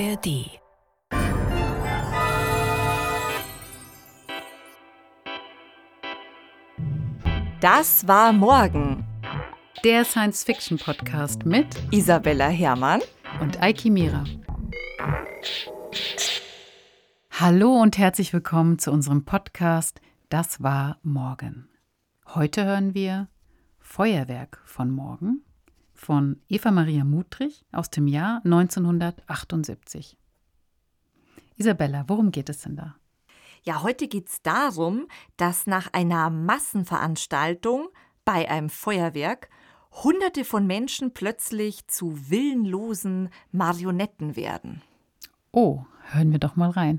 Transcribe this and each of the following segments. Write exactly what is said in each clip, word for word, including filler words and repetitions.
R D. Das war morgen. Der Science-Fiction-Podcast mit Isabella Herrmann und Eiki Mira. Hallo und herzlich willkommen zu unserem Podcast Das war morgen. Heute hören wir Feuerwerk von morgen von Eva Maria Mutrich aus dem Jahr neunzehnhundertachtundsiebzig. Isabella, worum geht es denn da? Ja, heute geht es darum, dass nach einer Massenveranstaltung bei einem Feuerwerk Hunderte von Menschen plötzlich zu willenlosen Marionetten werden. Oh, hören wir doch mal rein.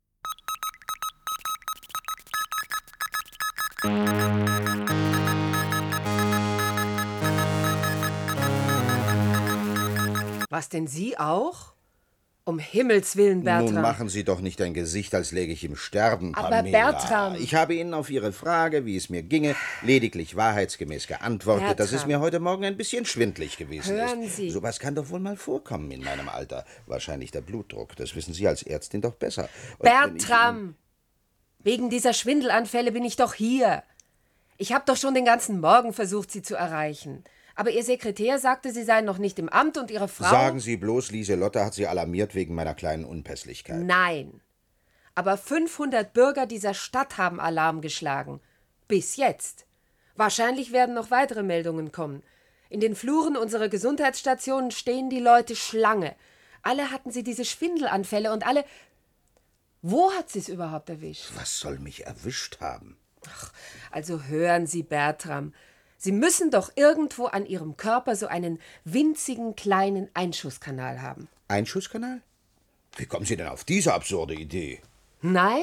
Was denn, Sie auch? Um Himmels Willen, Bertram. Nun machen Sie doch nicht ein Gesicht, als läge ich im Sterben, Aber Pamela. Bertram! Ich habe Ihnen auf Ihre Frage, wie es mir ginge, lediglich wahrheitsgemäß geantwortet, Bertram. dass es mir heute Morgen ein bisschen schwindlig gewesen Hören ist. Sie. Sowas kann doch wohl mal vorkommen in meinem Alter. Wahrscheinlich der Blutdruck. Das wissen Sie als Ärztin doch besser. Und wenn ich Bertram! Wegen dieser Schwindelanfälle bin ich doch hier. Ich habe doch schon den ganzen Morgen versucht, Sie zu erreichen. Aber Ihr Sekretär sagte, Sie seien noch nicht im Amt und Ihre Frau... Sagen Sie bloß, Lieselotte hat Sie alarmiert wegen meiner kleinen Unpässlichkeit. Nein. Aber fünfhundert Bürger dieser Stadt haben Alarm geschlagen. Bis jetzt. Wahrscheinlich werden noch weitere Meldungen kommen. In den Fluren unserer Gesundheitsstationen stehen die Leute Schlange. Alle hatten sie diese Schwindelanfälle und alle... Wo hat sie es überhaupt erwischt? Was soll mich erwischt haben? Ach, also hören Sie, Bertram. Sie müssen doch irgendwo an Ihrem Körper so einen winzigen kleinen Einschusskanal haben. Einschusskanal? Wie kommen Sie denn auf diese absurde Idee? Nein?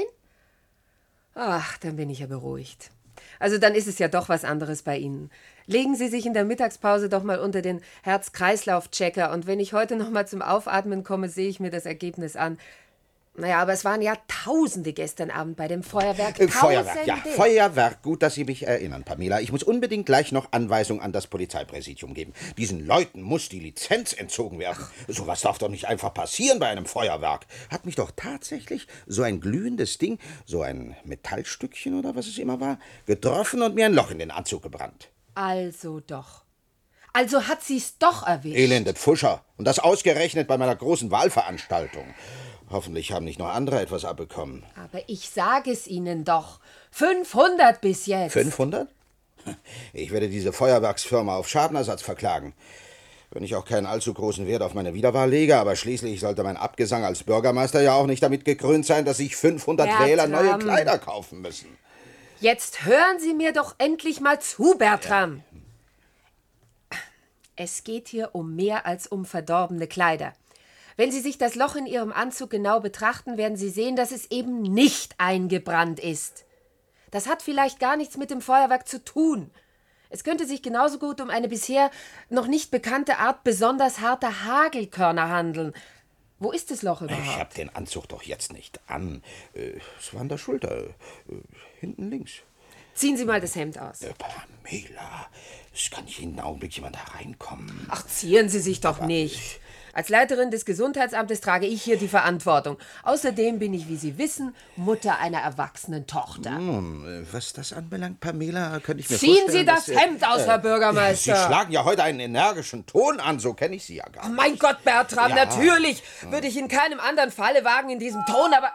Ach, dann bin ich ja beruhigt. Also dann ist es ja doch was anderes bei Ihnen. Legen Sie sich in der Mittagspause doch mal unter den Herz-Kreislauf-Checker und wenn ich heute noch mal zum Aufatmen komme, sehe ich mir das Ergebnis an. Naja, aber es waren ja Tausende gestern Abend bei dem Feuerwerk. Äh, Feuerwerk, Tausende. ja, Feuerwerk. Gut, dass Sie mich erinnern, Pamela. Ich muss unbedingt gleich noch Anweisung an das Polizeipräsidium geben. Diesen Leuten muss die Lizenz entzogen werden. Sowas darf doch nicht einfach passieren bei einem Feuerwerk. Hat mich doch tatsächlich so ein glühendes Ding, so ein Metallstückchen oder was es immer war, getroffen und mir ein Loch in den Anzug gebrannt. Also doch. Also hat sie's doch erwischt. Elende Pfuscher. Und das ausgerechnet bei meiner großen Wahlveranstaltung. Hoffentlich haben nicht noch andere etwas abbekommen. Aber ich sage es Ihnen doch. fünfhundert bis jetzt. fünfhundert? Ich werde diese Feuerwerksfirma auf Schadenersatz verklagen. Wenn ich auch keinen allzu großen Wert auf meine Wiederwahl lege, aber schließlich sollte mein Abgesang als Bürgermeister ja auch nicht damit gekrönt sein, dass sich fünfhundert Bertram. Wähler neue Kleider kaufen müssen. Jetzt hören Sie mir doch endlich mal zu, Bertram. Ja. Es geht hier um mehr als um verdorbene Kleider. Wenn Sie sich das Loch in Ihrem Anzug genau betrachten, werden Sie sehen, dass es eben nicht eingebrannt ist. Das hat vielleicht gar nichts mit dem Feuerwerk zu tun. Es könnte sich genauso gut um eine bisher noch nicht bekannte Art besonders harter Hagelkörner handeln. Wo ist das Loch überhaupt? Ich habe den Anzug doch jetzt nicht an. Äh, Es war an der Schulter. Äh, Hinten links. Ziehen Sie mal das Hemd aus. Äh, Pamela, es kann jeden Augenblick jemand hereinkommen. Ach, zieren Sie sich doch nicht. Als Leiterin des Gesundheitsamtes trage ich hier die Verantwortung. Außerdem bin ich, wie Sie wissen, Mutter einer erwachsenen Tochter. Nun, was das anbelangt, Pamela, könnte ich mir Ziehen vorstellen, Sie das dass, äh, Hemd aus, Herr Bürgermeister. Sie schlagen ja heute einen energischen Ton an, so kenne ich Sie ja gar Oh nicht. mein Gott, Bertram, Ja. natürlich würde ich in keinem anderen Falle wagen in diesem Ton, aber...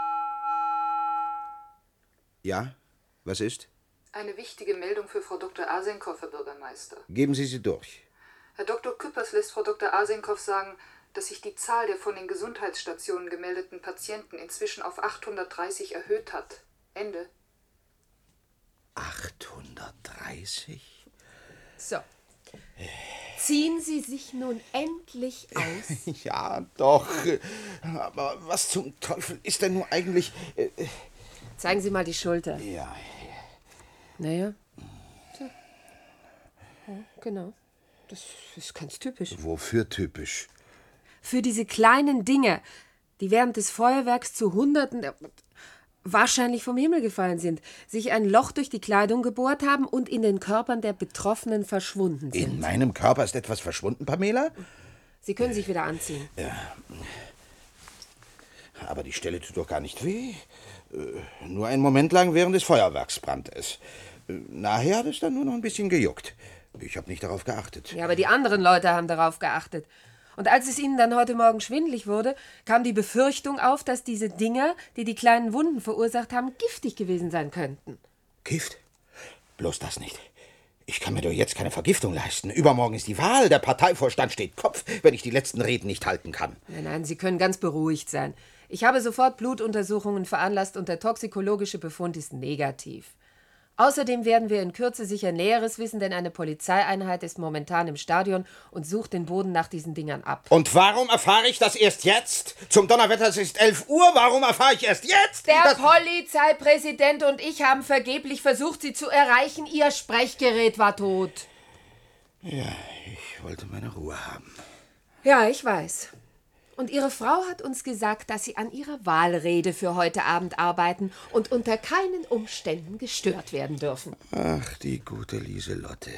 Ja, was ist? Eine wichtige Meldung für Frau Doktor Asenkow, Herr Bürgermeister. Geben Sie sie durch. Herr Doktor Küppers lässt Frau Doktor Asenkow sagen, dass sich die Zahl der von den Gesundheitsstationen gemeldeten Patienten inzwischen auf achthundertdreißig erhöht hat. Ende. achthundertdreißig? So. Ziehen Sie sich nun endlich aus? Ja, doch. Aber was zum Teufel ist denn nun eigentlich... Äh, Zeigen Sie mal die Schulter. ja, Naja. So. Ja, genau. Das ist ganz typisch. wofür typisch? Für diese kleinen Dinge, die während des Feuerwerks zu Hunderten äh, wahrscheinlich vom Himmel gefallen sind, sich ein Loch durch die Kleidung gebohrt haben und in den Körpern der Betroffenen verschwunden sind. In meinem Körper ist etwas verschwunden, Pamela? Sie können sich wieder anziehen. Aber die Stelle tut doch gar nicht weh. Äh, nur einen Moment lang während des Feuerwerks brannte es. Äh, nachher hat es dann nur noch ein bisschen gejuckt. Ich habe nicht darauf geachtet. Ja, aber die anderen Leute haben darauf geachtet. Und als es ihnen dann heute Morgen schwindelig wurde, kam die Befürchtung auf, dass diese Dinger, die die kleinen Wunden verursacht haben, giftig gewesen sein könnten. Gift? Bloß das nicht. Ich kann mir doch jetzt keine Vergiftung leisten. Übermorgen ist die Wahl. Der Parteivorstand steht Kopf, wenn ich die letzten Reden nicht halten kann. Nein, nein, Sie können ganz beruhigt sein. Ich habe sofort Blutuntersuchungen veranlasst und der toxikologische Befund ist negativ. Außerdem werden wir in Kürze sicher Näheres wissen, denn eine Polizeieinheit ist momentan im Stadion und sucht den Boden nach diesen Dingern ab. Und warum erfahre ich das erst jetzt? Zum Donnerwetter, es ist elf Uhr. Warum erfahre ich erst jetzt? Der das Polizeipräsident und ich haben vergeblich versucht, Sie zu erreichen. Ihr Sprechgerät war tot. Ja, ich wollte meine Ruhe haben. Ja, ich weiß. Und Ihre Frau hat uns gesagt, dass Sie an Ihrer Wahlrede für heute Abend arbeiten und unter keinen Umständen gestört werden dürfen. Ach, die gute Lieselotte.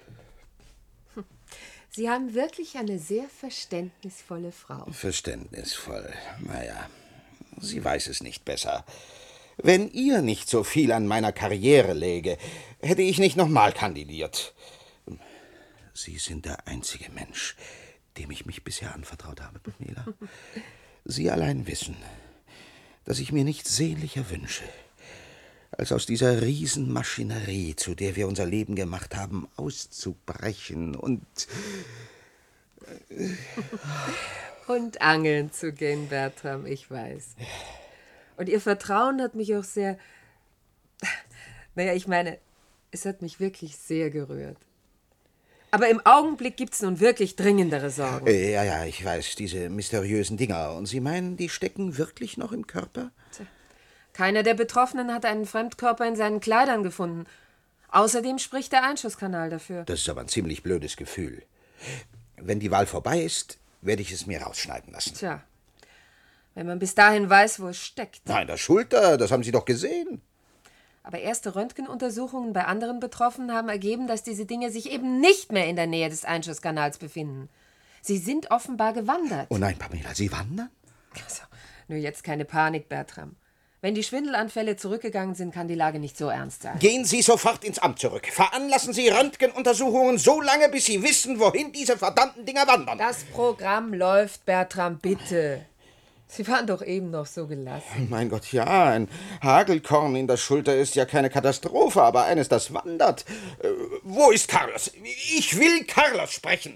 Sie haben wirklich eine sehr verständnisvolle Frau. Verständnisvoll. Naja, sie weiß es nicht besser. Wenn ihr nicht so viel an meiner Karriere läge, hätte ich nicht nochmal kandidiert. Sie sind der einzige Mensch, dem ich mich bisher anvertraut habe, Pamela. Sie allein wissen, dass ich mir nichts sehnlicher wünsche, als aus dieser Riesenmaschinerie, zu der wir unser Leben gemacht haben, auszubrechen und... Und angeln zu gehen, Bertram, ich weiß. Und Ihr Vertrauen hat mich auch sehr... Naja, ich meine, es hat mich wirklich sehr gerührt. Aber im Augenblick gibt's nun wirklich dringendere Sorgen. Äh, ja, ja, ich weiß, diese mysteriösen Dinger. Und Sie meinen, die stecken wirklich noch im Körper? Tja, keiner der Betroffenen hat einen Fremdkörper in seinen Kleidern gefunden. Außerdem spricht der Einschusskanal dafür. Das ist aber ein ziemlich blödes Gefühl. Wenn die Wahl vorbei ist, werde ich es mir rausschneiden lassen. Tja, wenn man bis dahin weiß, wo es steckt. Nein, der Schulter, das haben Sie doch gesehen. Aber erste Röntgenuntersuchungen bei anderen Betroffenen haben ergeben, dass diese Dinge sich eben nicht mehr in der Nähe des Einschusskanals befinden. Sie sind offenbar gewandert. Oh nein, Pamela, Sie wandern? Also, nur jetzt keine Panik, Bertram. Wenn die Schwindelanfälle zurückgegangen sind, kann die Lage nicht so ernst sein. Gehen Sie sofort ins Amt zurück. Veranlassen Sie Röntgenuntersuchungen so lange, bis Sie wissen, wohin diese verdammten Dinger wandern. Das Programm läuft, Bertram, bitte. Sie waren doch eben noch so gelassen. Mein Gott, ja, ein Hagelkorn in der Schulter ist ja keine Katastrophe, aber eines, das wandert. Äh, wo ist Carlos? Ich will Carlos sprechen.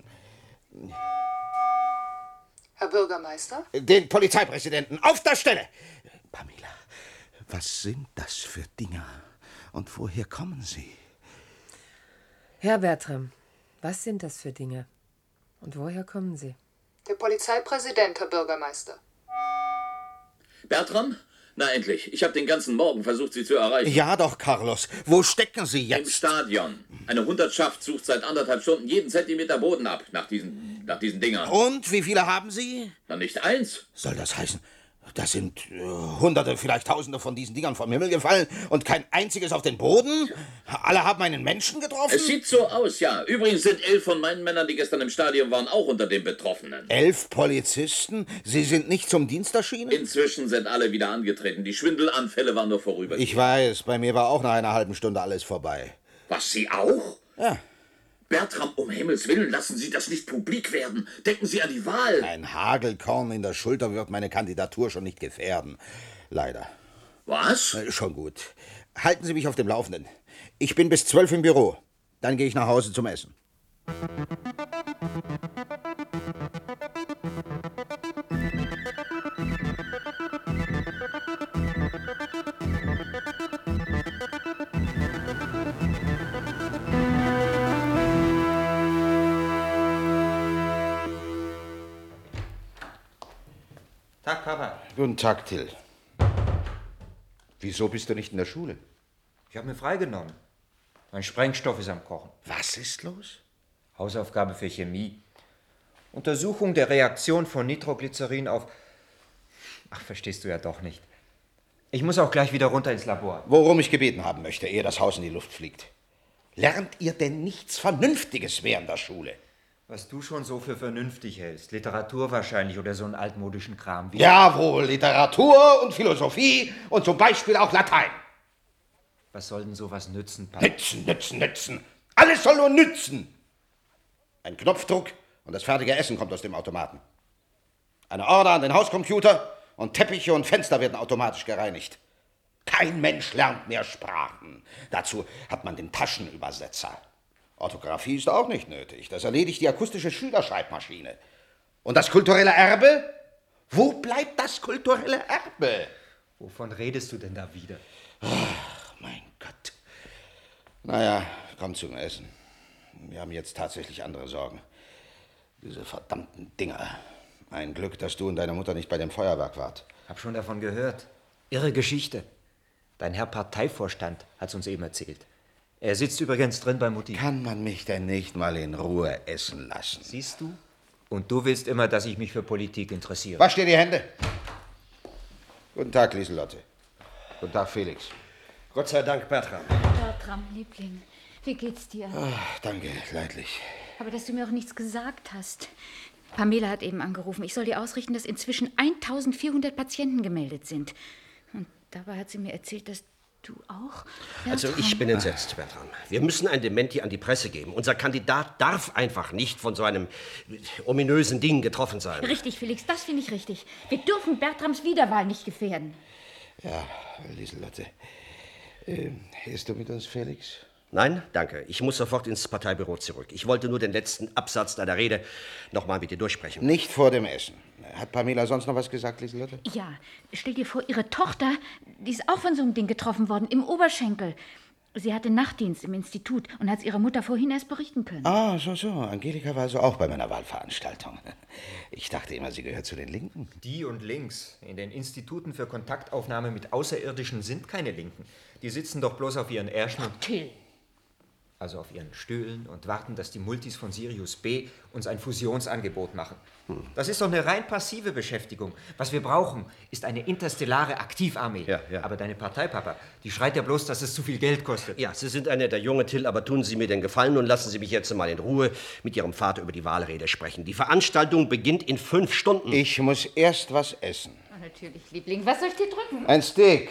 Herr Bürgermeister? Den Polizeipräsidenten, auf der Stelle. Pamela, was sind das für Dinger? Und woher kommen sie? Herr Bertram, was sind das für Dinge? Und woher kommen sie? Der Polizeipräsident, Herr Bürgermeister. Bertram? Na endlich. Ich habe den ganzen Morgen versucht, Sie zu erreichen. Ja doch, Carlos. Wo stecken Sie jetzt? Im Stadion. Eine Hundertschaft sucht seit anderthalb Stunden jeden Zentimeter Boden ab nach diesen, nach diesen Dingern. Und wie viele haben Sie? Na, nicht eins. Soll das heißen, da sind äh, Hunderte, vielleicht Tausende von diesen Dingern vom Himmel gefallen und kein einziges auf den Boden? Alle haben einen Menschen getroffen? Es sieht so aus, ja. Übrigens sind elf von meinen Männern, die gestern im Stadion waren, auch unter den Betroffenen. Elf Polizisten? Sie sind nicht zum Dienst erschienen? Inzwischen sind alle wieder angetreten. Die Schwindelanfälle waren nur vorübergehend. Ich weiß, bei mir war auch nach einer halben Stunde alles vorbei. Was, Sie auch? Ja. Bertram, um Himmels Willen, lassen Sie das nicht publik werden. Denken Sie an die Wahl. Ein Hagelkorn in der Schulter wird meine Kandidatur schon nicht gefährden. Leider. Was? Äh, Schon gut. Halten Sie mich auf dem Laufenden. Ich bin bis zwölf im Büro. Dann gehe ich nach Hause zum Essen. Tag, Papa. Guten Tag, Till. Wieso bist du nicht in der Schule? Ich habe mir freigenommen. Mein Sprengstoff ist am Kochen. Was ist los? Hausaufgabe für Chemie. Untersuchung der Reaktion von Nitroglycerin auf... Ach, verstehst du ja doch nicht. Ich muss auch gleich wieder runter ins Labor. Worum ich gebeten haben möchte, ehe das Haus in die Luft fliegt. Lernt ihr denn nichts Vernünftiges während der Schule? Was du schon so für vernünftig hältst. Literatur wahrscheinlich oder so einen altmodischen Kram wie... Jawohl, Literatur und Philosophie und zum Beispiel auch Latein. Was soll denn sowas nützen, Papa? Nützen, nützen, nützen. Alles soll nur nützen. Ein Knopfdruck und das fertige Essen kommt aus dem Automaten. Eine Order an den Hauscomputer und Teppiche und Fenster werden automatisch gereinigt. Kein Mensch lernt mehr Sprachen. Dazu hat man den Taschenübersetzer. Orthographie ist auch nicht nötig. Das erledigt die akustische Schülerschreibmaschine. Und das kulturelle Erbe? Wo bleibt das kulturelle Erbe? Wovon redest du denn da wieder? Ach, mein Gott. Naja, komm zum Essen. Wir haben jetzt tatsächlich andere Sorgen. Diese verdammten Dinger. Ein Glück, dass du und deine Mutter nicht bei dem Feuerwerk wart. Hab schon davon gehört. Irre Geschichte. Dein Herr Parteivorstand hat's uns eben erzählt. Er sitzt übrigens drin bei Mutti. Kann man mich denn nicht mal in Ruhe essen lassen? Siehst du? Und du willst immer, dass ich mich für Politik interessiere. Wasch dir die Hände. Guten Tag, Lieselotte. Guten Tag, Felix. Gott sei Dank, Bertram. Bertram, Liebling, wie geht's dir? Ach, danke, leidlich. Aber dass du mir auch nichts gesagt hast. Pamela hat eben angerufen. Ich soll dir ausrichten, dass inzwischen eintausendvierhundert Patienten gemeldet sind. Und dabei hat sie mir erzählt, dass du auch... Bertram. Also ich bin entsetzt, Bertram. Wir müssen ein Dementi an die Presse geben. Unser Kandidat darf einfach nicht von so einem ominösen Ding getroffen sein. Richtig, Felix, das finde ich richtig. Wir dürfen Bertrams Wiederwahl nicht gefährden. Ja, Lieselotte. Äh, isst du mit uns, Felix? Nein, danke. Ich muss sofort ins Parteibüro zurück. Ich wollte nur den letzten Absatz deiner Rede noch mal mit dir durchsprechen. Nicht vor dem Essen. Hat Pamela sonst noch was gesagt, Lieselotte? Ja, stell dir vor, ihre Tochter, die ist auch von so einem Ding getroffen worden, im Oberschenkel. Sie hatte Nachtdienst im Institut und hat es ihrer Mutter vorhin erst berichten können. Ah, so, so. Angelika war also auch bei meiner Wahlveranstaltung. Ich dachte immer, sie gehört zu den Linken. Die und links. In den Instituten für Kontaktaufnahme mit Außerirdischen sind keine Linken. Die sitzen doch bloß auf ihren Ärschen und... Till. Also auf ihren Stühlen und warten, dass die Multis von Sirius B uns ein Fusionsangebot machen. Hm. Das ist doch eine rein passive Beschäftigung. Was wir brauchen, ist eine interstellare Aktivarmee. Ja, ja. Aber deine Partei, Papa, die schreit ja bloß, dass es zu viel Geld kostet. Ja, Sie sind ein netter Junge, Till, aber tun Sie mir den Gefallen und lassen Sie mich jetzt mal in Ruhe mit Ihrem Vater über die Wahlrede sprechen. Die Veranstaltung beginnt in fünf Stunden. Ich muss erst was essen. Oh, natürlich, Liebling. Was soll ich dir drücken? Ein Steak.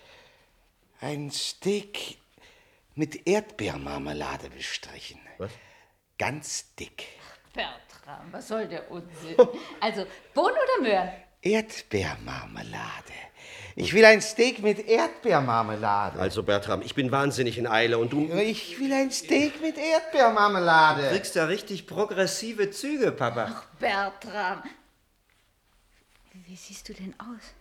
Ein Steak mit Erdbeermarmelade bestrichen. Was? Ganz dick. Bertram, was soll der Unsinn? Also, Bohnen oder Möhren? Erdbeermarmelade. Ich will ein Steak mit Erdbeermarmelade. Also, Bertram, ich bin wahnsinnig in Eile und du... Ich will ein Steak mit Erdbeermarmelade. Du kriegst ja richtig progressive Züge, Papa. Ach, Bertram. Wie siehst du denn aus?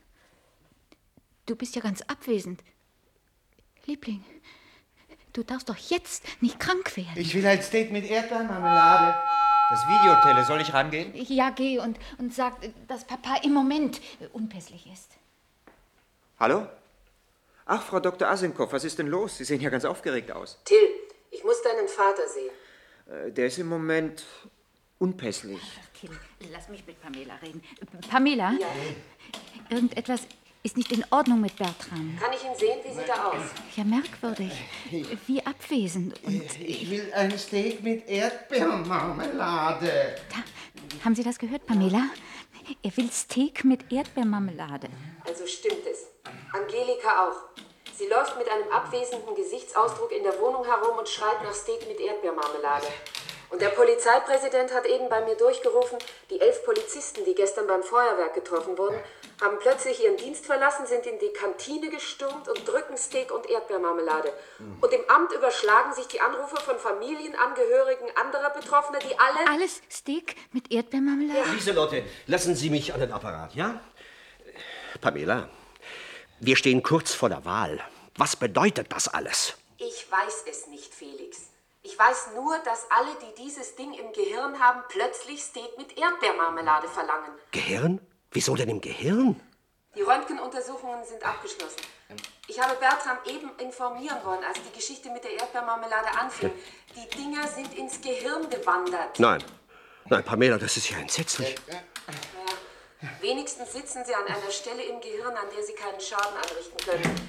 Du bist ja ganz abwesend. Liebling, du darfst doch jetzt nicht krank werden. Ich will ein Steak mit Erdbeermarmelade. Das Videotele, soll ich rangehen? Ja, geh und, und sag, dass Papa im Moment unpässlich ist. Hallo? Ach, Frau Doktor Asinkow, was ist denn los? Sie sehen ja ganz aufgeregt aus. Till, ich muss deinen Vater sehen. Äh, der ist im Moment unpässlich. Till, lass mich mit Pamela reden. Pamela? Ja. Irgendetwas ist nicht in Ordnung mit Bertram. Kann ich ihn sehen? Wie sieht er aus? Ja, merkwürdig. Wie abwesend. Und Ich will ein Steak mit Erdbeermarmelade. da, haben Sie das gehört, Pamela? Er will Steak mit Erdbeermarmelade. Also stimmt es. Angelika auch. Sie läuft mit einem abwesenden Gesichtsausdruck in der Wohnung herum und schreit nach Steak mit Erdbeermarmelade. Und der Polizeipräsident hat eben bei mir durchgerufen, die elf Polizisten, die gestern beim Feuerwerk getroffen wurden, haben plötzlich ihren Dienst verlassen, sind in die Kantine gestürmt und drücken Steak und Erdbeermarmelade. Und im Amt überschlagen sich die Anrufe von Familienangehörigen anderer Betroffener, die alle... Alles Steak mit Erdbeermarmelade? Ja. Lieselotte, lassen Sie mich an den Apparat, ja? Pamela, wir stehen kurz vor der Wahl. Was bedeutet das alles? Ich weiß es nicht, Felix. Ich weiß nur, dass alle, die dieses Ding im Gehirn haben, plötzlich Steak mit Erdbeermarmelade verlangen. Gehirn? Wieso denn im Gehirn? Die Röntgenuntersuchungen sind abgeschlossen. Ich habe Bertram eben informieren wollen, als die Geschichte mit der Erdbeermarmelade anfing. Die Dinger sind ins Gehirn gewandert. Nein. Nein, Pamela, das ist ja entsetzlich. Naja, wenigstens sitzen sie an einer Stelle im Gehirn, an der sie keinen Schaden anrichten können.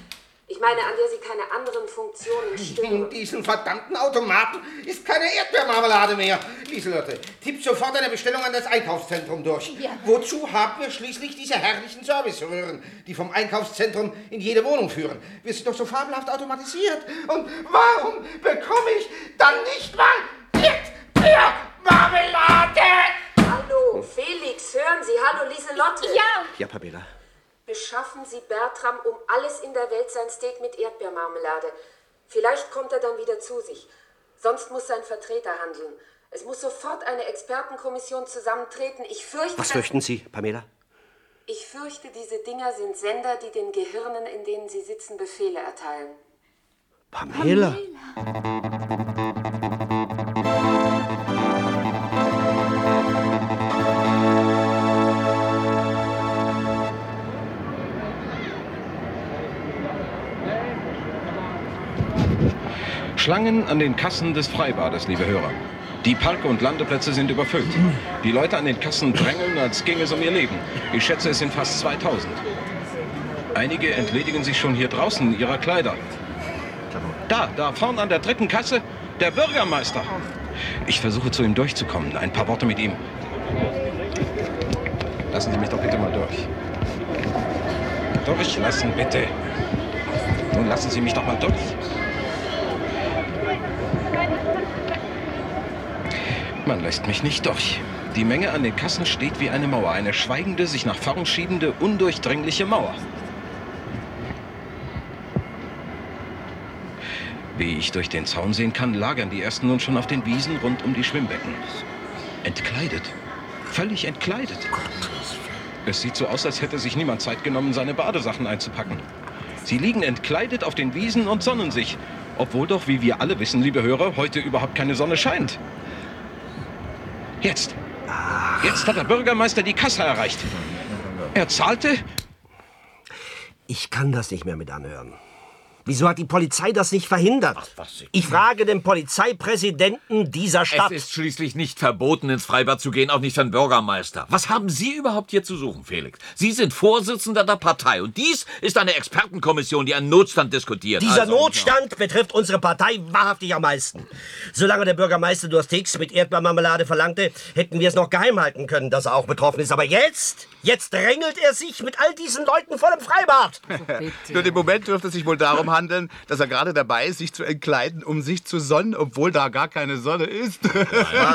Ich meine, an der Sie keine anderen Funktionen stören. In diesem verdammten Automaten ist keine Erdbeermarmelade mehr. Lieselotte, tipp sofort eine Bestellung an das Einkaufszentrum durch. Ja. Wozu haben wir schließlich diese herrlichen Serviceröhren, die vom Einkaufszentrum in jede Wohnung führen? Wir sind doch so fabelhaft automatisiert. Und warum bekomme ich dann nicht mal Erdbeermarmelade? Hallo, Felix, hören Sie. Hallo, Lieselotte. Ja. Ja, Pamela. Beschaffen Sie Bertram um alles in der Welt sein Steak mit Erdbeermarmelade. Vielleicht kommt er dann wieder zu sich. Sonst muss sein Vertreter handeln. Es muss sofort eine Expertenkommission zusammentreten. Ich fürchte... Was fürchten Sie, Pamela? Ich fürchte, diese Dinger sind Sender, die den Gehirnen, in denen sie sitzen, Befehle erteilen. Pamela? Schlangen an den Kassen des Freibades, liebe Hörer. Die Park- und Landeplätze sind überfüllt. Die Leute an den Kassen drängeln, als ginge es um ihr Leben. Ich schätze, es sind fast zweitausend. Einige entledigen sich schon hier draußen ihrer Kleider. Da, da vorn an der dritten Kasse, der Bürgermeister. Ich versuche zu ihm durchzukommen. Ein paar Worte mit ihm. Lassen Sie mich doch bitte mal durch. Durchlassen, bitte. Nun lassen Sie mich doch mal durch. Man lässt mich nicht durch. Die Menge an den Kassen steht wie eine Mauer. Eine schweigende, sich nach vorn schiebende, undurchdringliche Mauer. Wie ich durch den Zaun sehen kann, lagern die Ersten nun schon auf den Wiesen rund um die Schwimmbecken. Entkleidet. Völlig entkleidet. Es sieht so aus, als hätte sich niemand Zeit genommen, seine Badesachen einzupacken. Sie liegen entkleidet auf den Wiesen und sonnen sich. Obwohl doch, wie wir alle wissen, liebe Hörer, heute überhaupt keine Sonne scheint. Jetzt. Jetzt hat der Bürgermeister die Kasse erreicht. Er zahlte. Ich kann das nicht mehr mit anhören. Wieso hat die Polizei das nicht verhindert? Ach, was? Ich frage den Polizeipräsidenten dieser Stadt. Es ist schließlich nicht verboten, ins Freibad zu gehen, auch nicht für den Bürgermeister. Was haben Sie überhaupt hier zu suchen, Felix? Sie sind Vorsitzender der Partei und dies ist eine Expertenkommission, die einen Notstand diskutiert. Dieser also, Notstand ja. betrifft unsere Partei wahrhaftig am meisten. Solange der Bürgermeister nur Steaks mit Erdbeermarmelade verlangte, hätten wir es noch geheim halten können, dass er auch betroffen ist. Aber jetzt, jetzt drängelt er sich mit all diesen Leuten vor dem Freibad. Nur im Moment dürfte es sich wohl darum handeln, dass er gerade dabei ist, sich zu entkleiden, um sich zu sonnen, obwohl da gar keine Sonne ist. Ist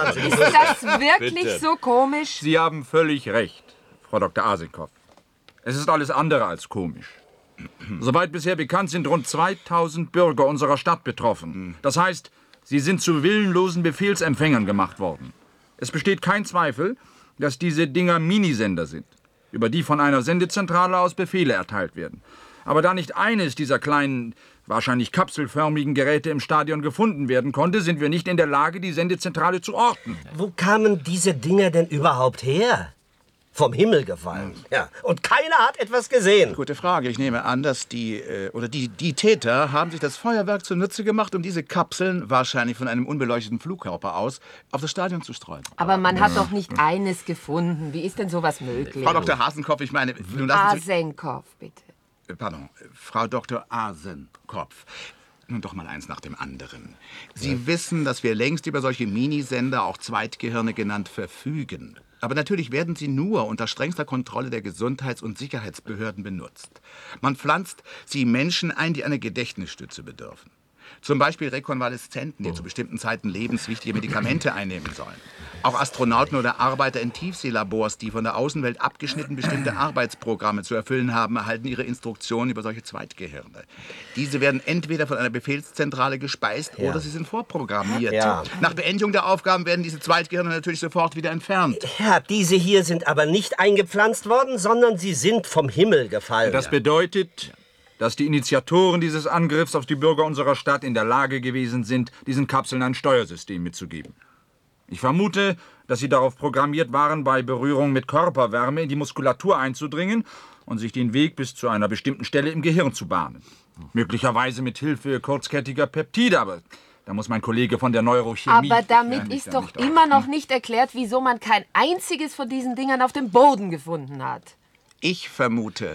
das wirklich Bitte. so komisch? Sie haben völlig recht, Frau Doktor Asinkoff. Es ist alles andere als komisch. Soweit bisher bekannt sind rund zweitausend Bürger unserer Stadt betroffen. Das heißt, sie sind zu willenlosen Befehlsempfängern gemacht worden. Es besteht kein Zweifel, dass diese Dinger Minisender sind, über die von einer Sendezentrale aus Befehle erteilt werden. Aber da nicht eines dieser kleinen, wahrscheinlich kapselförmigen Geräte im Stadion gefunden werden konnte, sind wir nicht in der Lage, die Sendezentrale zu orten. Wo kamen diese Dinger denn überhaupt her? Vom Himmel gefallen. Ja. Und keiner hat etwas gesehen. Gute Frage. Ich nehme an, dass die, äh, oder die, die Täter haben sich das Feuerwerk zunutze gemacht, um diese Kapseln, wahrscheinlich von einem unbeleuchteten Flugkörper aus, auf das Stadion zu streuen. Aber man hat doch nicht eines gefunden. Wie ist denn sowas möglich? Frau Doktor Hasenkopf, ich meine... Asenkopf, bitte. Pardon, Frau Doktor Asenkopf. Nun doch mal eins nach dem anderen. Sie ja. wissen, dass wir längst über solche Minisender, auch Zweitgehirne genannt, verfügen. Aber natürlich werden sie nur unter strengster Kontrolle der Gesundheits- und Sicherheitsbehörden benutzt. Man pflanzt sie Menschen ein, die einer Gedächtnisstütze bedürfen. Zum Beispiel Rekonvaleszenten, die oh. zu bestimmten Zeiten lebenswichtige Medikamente einnehmen sollen. Auch Astronauten oder Arbeiter in Tiefseelabors, die von der Außenwelt abgeschnitten bestimmte Arbeitsprogramme zu erfüllen haben, erhalten ihre Instruktionen über solche Zweitgehirne. Diese werden entweder von einer Befehlszentrale gespeist ja. oder sie sind vorprogrammiert. Ja. Nach Beendigung der Aufgaben werden diese Zweitgehirne natürlich sofort wieder entfernt. Ja, diese hier sind aber nicht eingepflanzt worden, sondern sie sind vom Himmel gefallen. Das bedeutet, dass die Initiatoren dieses Angriffs auf die Bürger unserer Stadt in der Lage gewesen sind, diesen Kapseln ein Steuersystem mitzugeben. Ich vermute, dass sie darauf programmiert waren, bei Berührung mit Körperwärme in die Muskulatur einzudringen und sich den Weg bis zu einer bestimmten Stelle im Gehirn zu bahnen. Möglicherweise mit Hilfe kurzkettiger Peptide, aber da muss mein Kollege von der Neurochemie... Aber damit ist doch immer noch nicht erklärt, wieso man kein einziges von diesen Dingern auf dem Boden gefunden hat. Ich vermute,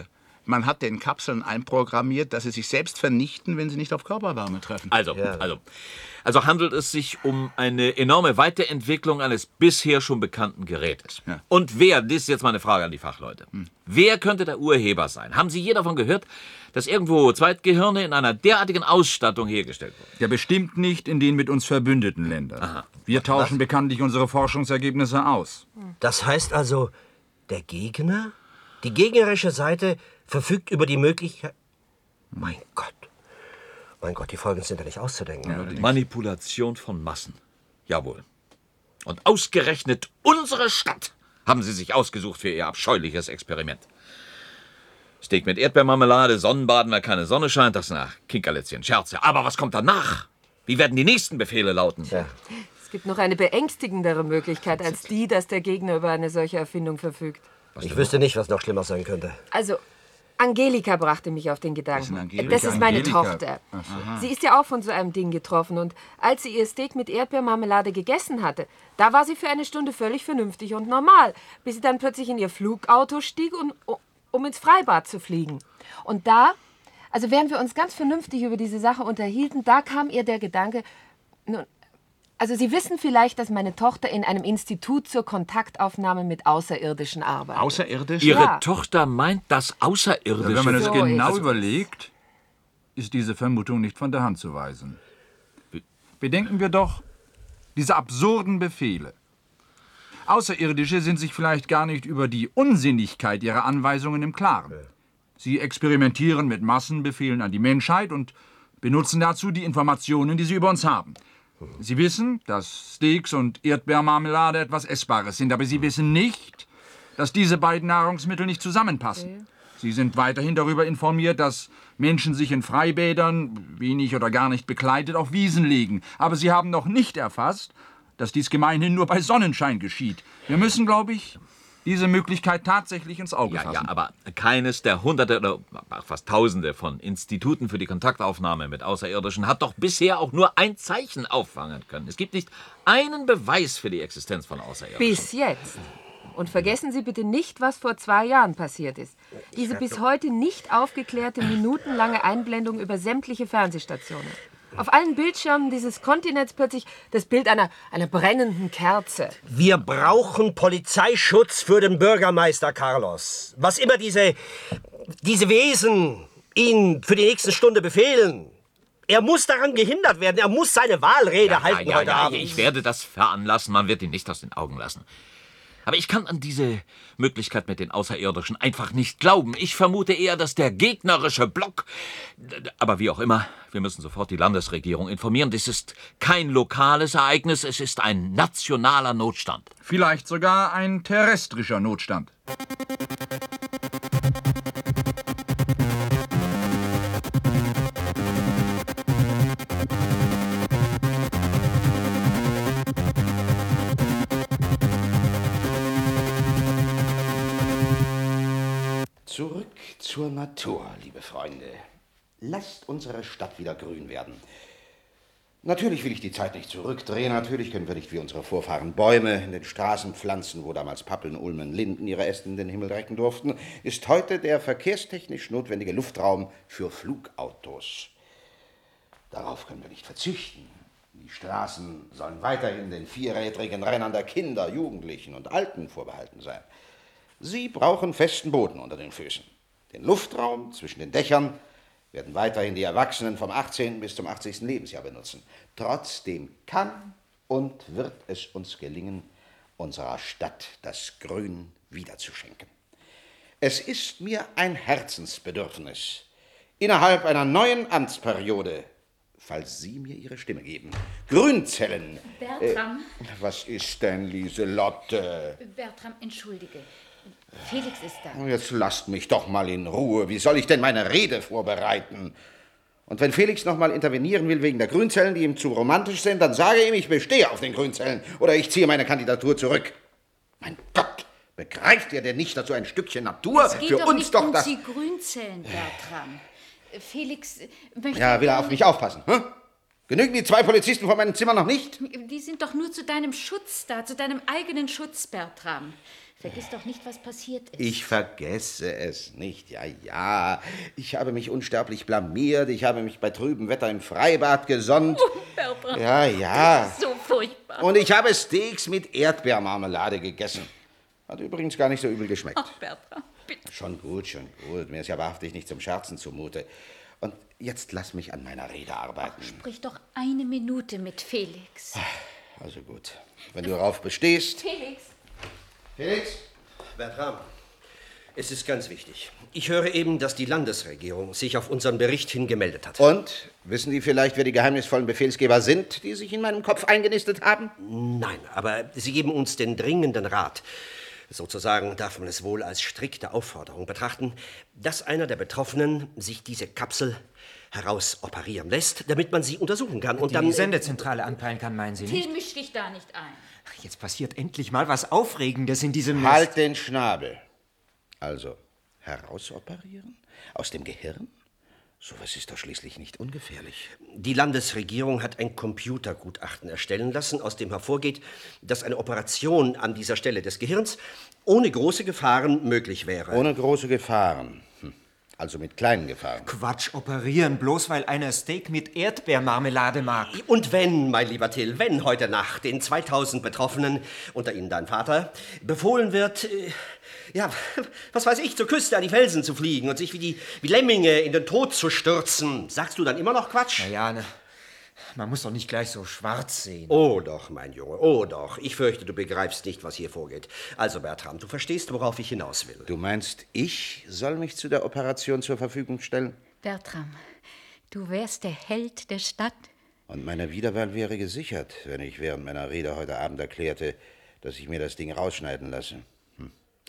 Man hat den Kapseln einprogrammiert, dass sie sich selbst vernichten, wenn sie nicht auf Körperwärme treffen. Also, also, also handelt es sich um eine enorme Weiterentwicklung eines bisher schon bekannten Gerätes. Ja. Und wer, das ist jetzt mal eine Frage an die Fachleute, hm. wer könnte der Urheber sein? Haben Sie je davon gehört, dass irgendwo Zweitgehirne in einer derartigen Ausstattung hergestellt wurden? Ja, bestimmt nicht in den mit uns verbündeten Ländern. Aha. Wir tauschen Was? bekanntlich unsere Forschungsergebnisse aus. Das heißt also, der Gegner, die gegnerische Seite verfügt über die Möglichkeit... Mein Gott. Mein Gott, die Folgen sind ja nicht auszudenken. Ja, Manipulation von Massen. Jawohl. Und ausgerechnet unsere Stadt haben Sie sich ausgesucht für Ihr abscheuliches Experiment. Steak mit Erdbeermarmelade, Sonnenbaden, weil keine Sonne scheint, das nach Kinkerlitzchen, Scherze. Aber was kommt danach? Wie werden die nächsten Befehle lauten? Ja. Es gibt noch eine beängstigendere Möglichkeit als die, dass der Gegner über eine solche Erfindung verfügt. Was ich wüsste nicht, was noch schlimmer sein könnte. Also, Angelika brachte mich auf den Gedanken. Das ist meine Angelika? Tochter. Sie ist ja auch von so einem Ding getroffen. Und als sie ihr Steak mit Erdbeermarmelade gegessen hatte, da war sie für eine Stunde völlig vernünftig und normal, bis sie dann plötzlich in ihr Flugauto stieg, und, um ins Freibad zu fliegen. Und da, also während wir uns ganz vernünftig über diese Sache unterhielten, da kam ihr der Gedanke, nun, also Sie wissen vielleicht, dass meine Tochter in einem Institut zur Kontaktaufnahme mit Außerirdischen arbeitet. Außerirdisch? Ihre Ja. Tochter meint das Außerirdische? Ja, wenn man das So genau ist es. überlegt, ist diese Vermutung nicht von der Hand zu weisen. Bedenken wir doch diese absurden Befehle. Außerirdische sind sich vielleicht gar nicht über die Unsinnigkeit ihrer Anweisungen im Klaren. Sie experimentieren mit Massenbefehlen an die Menschheit und benutzen dazu die Informationen, die sie über uns haben. Sie wissen, dass Steaks und Erdbeermarmelade etwas Essbares sind, aber Sie wissen nicht, dass diese beiden Nahrungsmittel nicht zusammenpassen. Sie sind weiterhin darüber informiert, dass Menschen sich in Freibädern, wenig oder gar nicht bekleidet, auf Wiesen legen. Aber Sie haben noch nicht erfasst, dass dies gemeinhin nur bei Sonnenschein geschieht. Wir müssen, glaube ich, diese Möglichkeit tatsächlich ins Auge Ja, fassen. ja, aber keines der Hunderte oder fast Tausende von Instituten für die Kontaktaufnahme mit Außerirdischen hat doch bisher auch nur ein Zeichen auffangen können. Es gibt nicht einen Beweis für die Existenz von Außerirdischen. Bis jetzt. Und vergessen Sie bitte nicht, was vor zwei Jahren passiert ist. Diese bis heute nicht aufgeklärte minutenlange Einblendung über sämtliche Fernsehstationen. Auf allen Bildschirmen dieses Kontinents plötzlich das Bild einer, einer brennenden Kerze. Wir brauchen Polizeischutz für den Bürgermeister Carlos. Was immer diese, diese Wesen ihn für die nächste Stunde befehlen. Er muss daran gehindert werden. Er muss seine Wahlrede Ja, halten ja, heute ja, Abend. ich werde das veranlassen. Man wird ihn nicht aus den Augen lassen. Aber ich kann an diese Möglichkeit mit den Außerirdischen einfach nicht glauben. Ich vermute eher, dass der gegnerische Block... Aber wie auch immer, wir müssen sofort die Landesregierung informieren. Das ist kein lokales Ereignis, es ist ein nationaler Notstand. Vielleicht sogar ein terrestrischer Notstand. Zurück zur Natur, liebe Freunde. Lasst unsere Stadt wieder grün werden. Natürlich will ich die Zeit nicht zurückdrehen. Natürlich können wir nicht wie unsere Vorfahren Bäume in den Straßen pflanzen, wo damals Pappeln, Ulmen, Linden ihre Äste in den Himmel recken durften. Ist heute der verkehrstechnisch notwendige Luftraum für Flugautos. Darauf können wir nicht verzichten. Die Straßen sollen weiterhin den vierrädrigen Rennern der Kinder, Jugendlichen und Alten vorbehalten sein. Sie brauchen festen Boden unter den Füßen. Den Luftraum zwischen den Dächern werden weiterhin die Erwachsenen vom achtzehnten bis zum achtzigsten Lebensjahr benutzen. Trotzdem kann und wird es uns gelingen, unserer Stadt das Grün wiederzuschenken. Es ist mir ein Herzensbedürfnis, innerhalb einer neuen Amtsperiode, falls Sie mir Ihre Stimme geben, Grünzellen... Bertram? Äh, was ist denn, Lieselotte? Bertram, entschuldige. Felix ist da. Jetzt lasst mich doch mal in Ruhe. Wie soll ich denn meine Rede vorbereiten? Und wenn Felix noch mal intervenieren will wegen der Grünzellen, die ihm zu romantisch sind, dann sage ihm, ich bestehe auf den Grünzellen oder ich ziehe meine Kandidatur zurück. Mein Gott, begreift ihr denn nicht, dass so ein Stückchen Natur Es geht für doch uns nicht doch um das... die Grünzellen, Bertram. Felix möchte... Ja, will er auf mich aufpassen, hm? Genügen die zwei Polizisten vor meinem Zimmer noch nicht? Die sind doch nur zu deinem Schutz da, zu deinem eigenen Schutz, Bertram. Vergiss doch nicht, was passiert ist. Ich vergesse es nicht, ja, ja. Ich habe mich unsterblich blamiert, ich habe mich bei trübem Wetter im Freibad gesonnt. Oh, Bertram. Ja, ja. Das ist so furchtbar. Und ich habe Steaks mit Erdbeermarmelade gegessen. Hat übrigens gar nicht so übel geschmeckt. Ach, Bertram, bitte. Schon gut, schon gut. Mir ist ja wahrhaftig nicht zum Scherzen zumute. Und jetzt lass mich an meiner Rede arbeiten. Ach, sprich doch eine Minute mit Felix. Also gut, wenn du darauf bestehst. Felix. Felix? Bertram, es ist ganz wichtig. Ich höre eben, dass die Landesregierung sich auf unseren Bericht hin gemeldet hat. Und? Wissen die vielleicht, wer die geheimnisvollen Befehlsgeber sind, die sich in meinem Kopf eingenistet haben? Nein, aber sie geben uns den dringenden Rat. Sozusagen darf man es wohl als strikte Aufforderung betrachten, dass einer der Betroffenen sich diese Kapsel herausoperieren lässt, damit man sie untersuchen kann. Und die dann die Sendezentrale anpeilen kann, meinen Sie nicht? Till, misch dich da nicht ein. Jetzt passiert endlich mal was Aufregendes in diesem Mist. Halt den Schnabel. Also, herausoperieren? Aus dem Gehirn? Sowas ist doch schließlich nicht ungefährlich. Die Landesregierung hat ein Computergutachten erstellen lassen, aus dem hervorgeht, dass eine Operation an dieser Stelle des Gehirns ohne große Gefahren möglich wäre. Ohne große Gefahren. Hm. Also mit kleinen Gefahren. Quatsch, operieren, bloß weil einer Steak mit Erdbeermarmelade mag. Und wenn, mein lieber Till, wenn heute Nacht den zweitausend Betroffenen, unter ihnen dein Vater, befohlen wird, äh, ja, was weiß ich, zur Küste an die Felsen zu fliegen und sich wie die wie Lemminge in den Tod zu stürzen, sagst du dann immer noch Quatsch? Na ja, ne, man muss doch nicht gleich so schwarz sehen. Oh doch, mein Junge, oh doch. Ich fürchte, du begreifst nicht, was hier vorgeht. Also, Bertram, du verstehst, worauf ich hinaus will. Du meinst, ich soll mich zu der Operation zur Verfügung stellen? Bertram, du wärst der Held der Stadt. Und meine Wiederwahl wäre gesichert, wenn ich während meiner Rede heute Abend erklärte, dass ich mir das Ding rausschneiden lasse. Hm.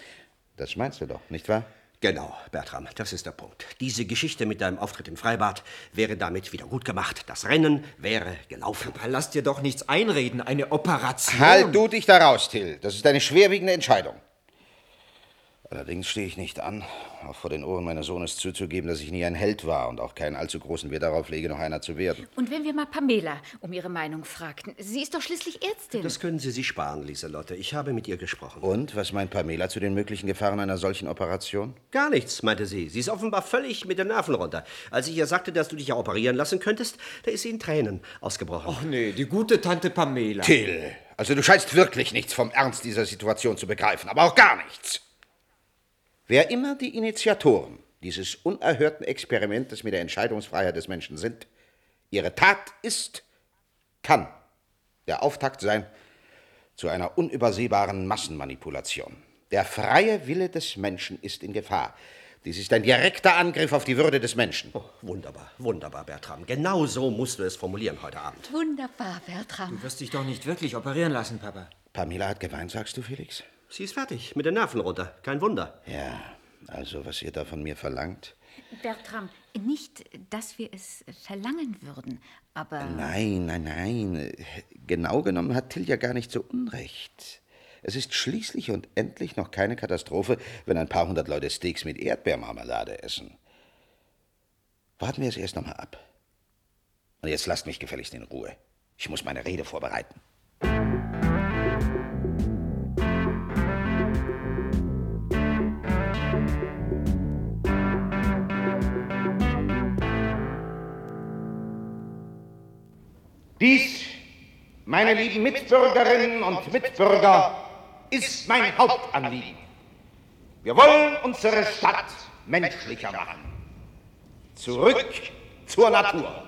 Das meinst du doch, nicht wahr? Genau, Bertram, das ist der Punkt. Diese Geschichte mit deinem Auftritt im Freibad wäre damit wieder gut gemacht. Das Rennen wäre gelaufen. Aber lass dir doch nichts einreden, eine Operation. Halt du dich da raus, Till. Das ist eine schwerwiegende Entscheidung. Allerdings stehe ich nicht an, auch vor den Ohren meines Sohnes zuzugeben, dass ich nie ein Held war und auch keinen allzu großen Wert darauf lege, noch einer zu werden. Und wenn wir mal Pamela um ihre Meinung fragten, sie ist doch schließlich Ärztin. Das können Sie sich sparen, Lieselotte. Ich habe mit ihr gesprochen. Und, was meint Pamela zu den möglichen Gefahren einer solchen Operation? Gar nichts, meinte sie. Sie ist offenbar völlig mit den Nerven runter. Als ich ihr sagte, dass du dich ja operieren lassen könntest, da ist sie in Tränen ausgebrochen. Ach nee, die gute Tante Pamela. Till, also du scheinst wirklich nichts vom Ernst dieser Situation zu begreifen, aber auch gar nichts. Wer immer die Initiatoren dieses unerhörten Experimentes mit der Entscheidungsfreiheit des Menschen sind, ihre Tat ist, kann der Auftakt sein zu einer unübersehbaren Massenmanipulation. Der freie Wille des Menschen ist in Gefahr. Dies ist ein direkter Angriff auf die Würde des Menschen. Oh, wunderbar, wunderbar, Bertram. Genau so musst du es formulieren heute Abend. Wunderbar, Bertram. Du wirst dich doch nicht wirklich operieren lassen, Papa. Pamela hat geweint, sagst du, Felix? Sie ist fertig, mit den Nerven runter. Kein Wunder. Ja, also was ihr da von mir verlangt? Bertram, nicht, dass wir es verlangen würden, aber... Nein, nein, nein. Genau genommen hat Till ja gar nicht so Unrecht. Es ist schließlich und endlich noch keine Katastrophe, wenn ein paar hundert Leute Steaks mit Erdbeermarmelade essen. Warten wir es erst noch mal ab. Und jetzt lasst mich gefälligst in Ruhe. Ich muss meine Rede vorbereiten. Dies, meine lieben Mitbürgerinnen und Mitbürger, ist mein Hauptanliegen. Wir wollen unsere Stadt menschlicher machen. Zurück zur Natur.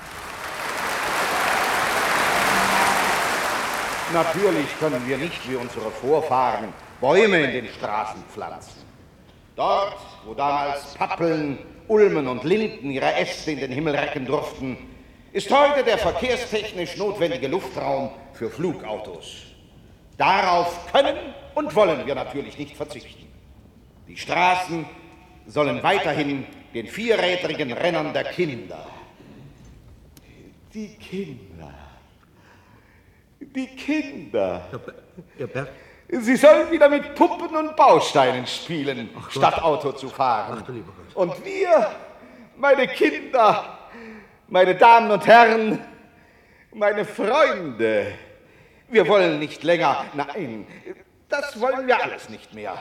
Natürlich können wir nicht wie unsere Vorfahren Bäume in den Straßen pflanzen. Dort, wo damals Pappeln, Ulmen und Linden ihre Äste in den Himmel recken durften, ist heute der verkehrstechnisch notwendige Luftraum für Flugautos. Darauf können und wollen wir natürlich nicht verzichten. Die Straßen sollen weiterhin den vierrädrigen Rennern der Kinder. Die Kinder. Die Kinder. Ja, Bert. Sie sollen wieder mit Puppen und Bausteinen spielen, Ach statt Auto zu fahren. Ach, du lieber Gott. Und wir, meine Kinder, meine Damen und Herren, Meine Freunde, wir wollen nicht länger. Nein, das wollen wir alles nicht mehr.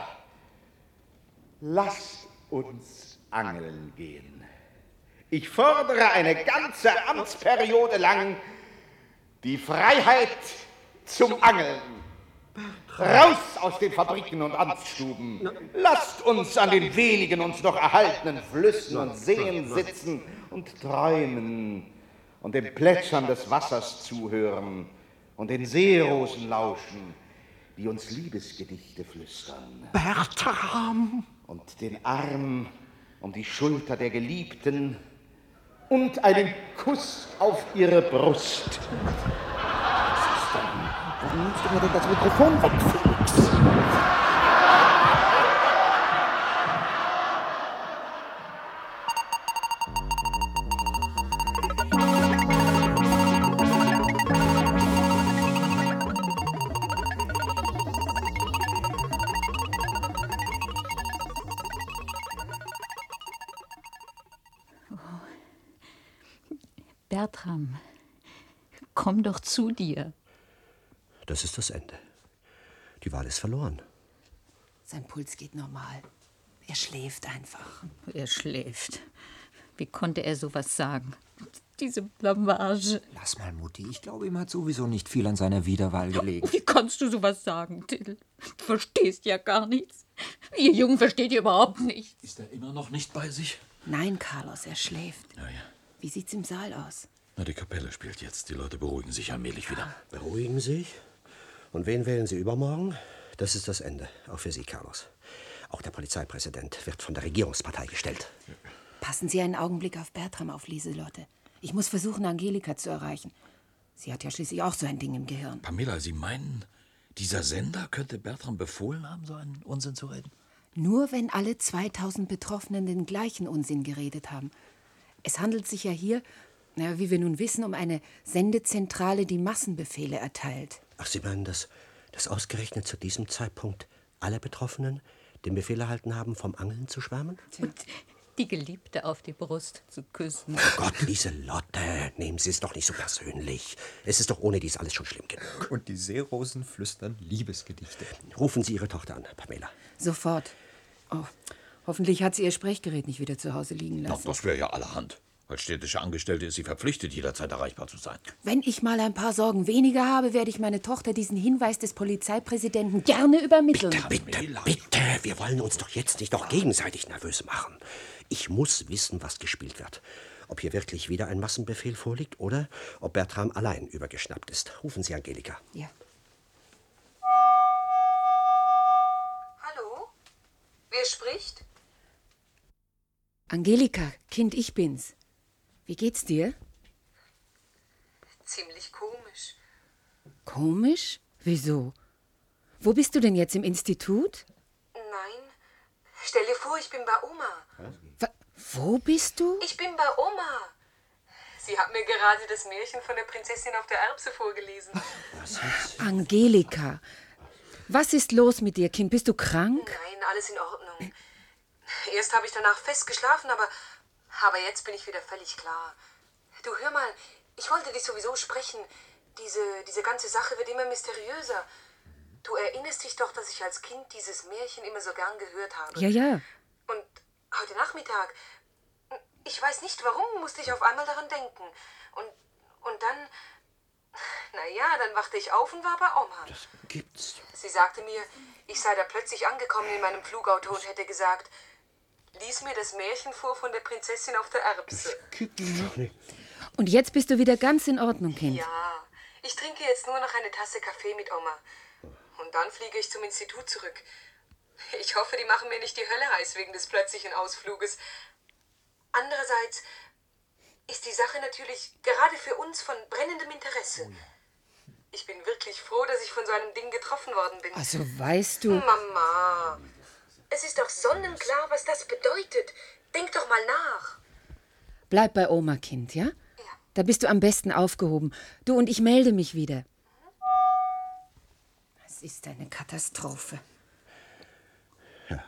Lasst uns angeln gehen. Ich fordere eine ganze Amtsperiode lang die Freiheit zum Angeln. Raus aus den Fabriken und Amtsstuben. Lasst uns an den wenigen uns noch erhaltenen Flüssen und Seen sitzen und träumen und dem Plätschern des Wassers zuhören und den Seerosen lauschen, die uns Liebesgedichte flüstern. Bertram! Und den Arm um die Schulter der Geliebten und einen Kuss auf ihre Brust. Warum nimmst du mir denn das Mikrofon weg, Felix? Bertram, komm doch zu dir. Das ist das Ende. Die Wahl ist verloren. Sein Puls geht normal. Er schläft einfach. Er schläft. Wie konnte er sowas sagen? Diese Blamage. Lass mal, Mutti. Ich glaube, ihm hat sowieso nicht viel an seiner Wiederwahl gelegen. Wie kannst du sowas sagen, Till? Du verstehst ja gar nichts. Ihr Jungen versteht ja überhaupt nichts. Ist er immer noch nicht bei sich? Nein, Carlos, er schläft. Ja, ja. Wie sieht's im Saal aus? Na, die Kapelle spielt jetzt. Die Leute beruhigen sich allmählich wieder. Beruhigen sich? Und wen wählen Sie übermorgen? Das ist das Ende, auch für Sie, Carlos. Auch der Polizeipräsident wird von der Regierungspartei gestellt. Passen Sie einen Augenblick auf Bertram auf, Lieselotte. Ich muss versuchen, Angelika zu erreichen. Sie hat ja schließlich auch so ein Ding im Gehirn. Pamela, Sie meinen, dieser Sender könnte Bertram befohlen haben, so einen Unsinn zu reden? Nur wenn alle zweitausend Betroffenen den gleichen Unsinn geredet haben. Es handelt sich ja hier, na, wie wir nun wissen, um eine Sendezentrale, die Massenbefehle erteilt. Ach, Sie meinen, dass, dass ausgerechnet zu diesem Zeitpunkt alle Betroffenen den Befehl erhalten haben, vom Angeln zu schwärmen? Und die Geliebte auf die Brust zu küssen. Oh Gott, Lieselotte, nehmen Sie es doch nicht so persönlich. Es ist doch ohne dies alles schon schlimm genug. Und die Seerosen flüstern Liebesgedichte. Rufen Sie Ihre Tochter an, Pamela. Sofort. Oh, hoffentlich hat sie ihr Sprechgerät nicht wieder zu Hause liegen lassen. Na, das wäre ja allerhand. Als städtische Angestellte ist sie verpflichtet, jederzeit erreichbar zu sein. Wenn ich mal ein paar Sorgen weniger habe, werde ich meine Tochter diesen Hinweis des Polizeipräsidenten gerne übermitteln. Bitte, bitte, bitte. Wir wollen uns doch jetzt nicht noch gegenseitig nervös machen. Ich muss wissen, was gespielt wird. Ob hier wirklich wieder ein Massenbefehl vorliegt oder ob Bertram allein übergeschnappt ist. Rufen Sie Angelika. Ja. Hallo? Wer spricht? Angelika, Kind, ich bin's. Wie geht's dir? Ziemlich komisch. Komisch? Wieso? Wo bist du denn jetzt, im Institut? Nein. Stell dir vor, ich bin bei Oma. W- wo bist du? Ich bin bei Oma. Sie hat mir gerade das Märchen von der Prinzessin auf der Erbse vorgelesen. Was ist? Angelika, was ist los mit dir, Kind? Bist du krank? Nein, alles in Ordnung. Erst habe ich danach fest geschlafen, aber, aber jetzt bin ich wieder völlig klar. Du, hör mal, ich wollte dich sowieso sprechen. Diese, diese ganze Sache wird immer mysteriöser. Du erinnerst dich doch, dass ich als Kind dieses Märchen immer so gern gehört habe. Ja, ja. Und heute Nachmittag, ich weiß nicht warum, musste ich auf einmal daran denken. Und, und dann, naja, dann wachte ich auf und war bei Oma. Das gibt's. Sie sagte mir, ich sei da plötzlich angekommen in meinem Flugauto und hätte gesagt, lies mir das Märchen vor von der Prinzessin auf der Erbse. Und jetzt bist du wieder ganz in Ordnung, Kind. Ja, ich trinke jetzt nur noch eine Tasse Kaffee mit Oma. Und dann fliege ich zum Institut zurück. Ich hoffe, die machen mir nicht die Hölle heiß wegen des plötzlichen Ausfluges. Andererseits ist die Sache natürlich gerade für uns von brennendem Interesse. Ich bin wirklich froh, dass ich von so einem Ding getroffen worden bin. Also weißt du... Mama, es ist doch sonnenklar, was das bedeutet. Denk doch mal nach. Bleib bei Oma, Kind, ja? Ja. Da bist du am besten aufgehoben. Du, und ich melde mich wieder. Es ist eine Katastrophe. Ja.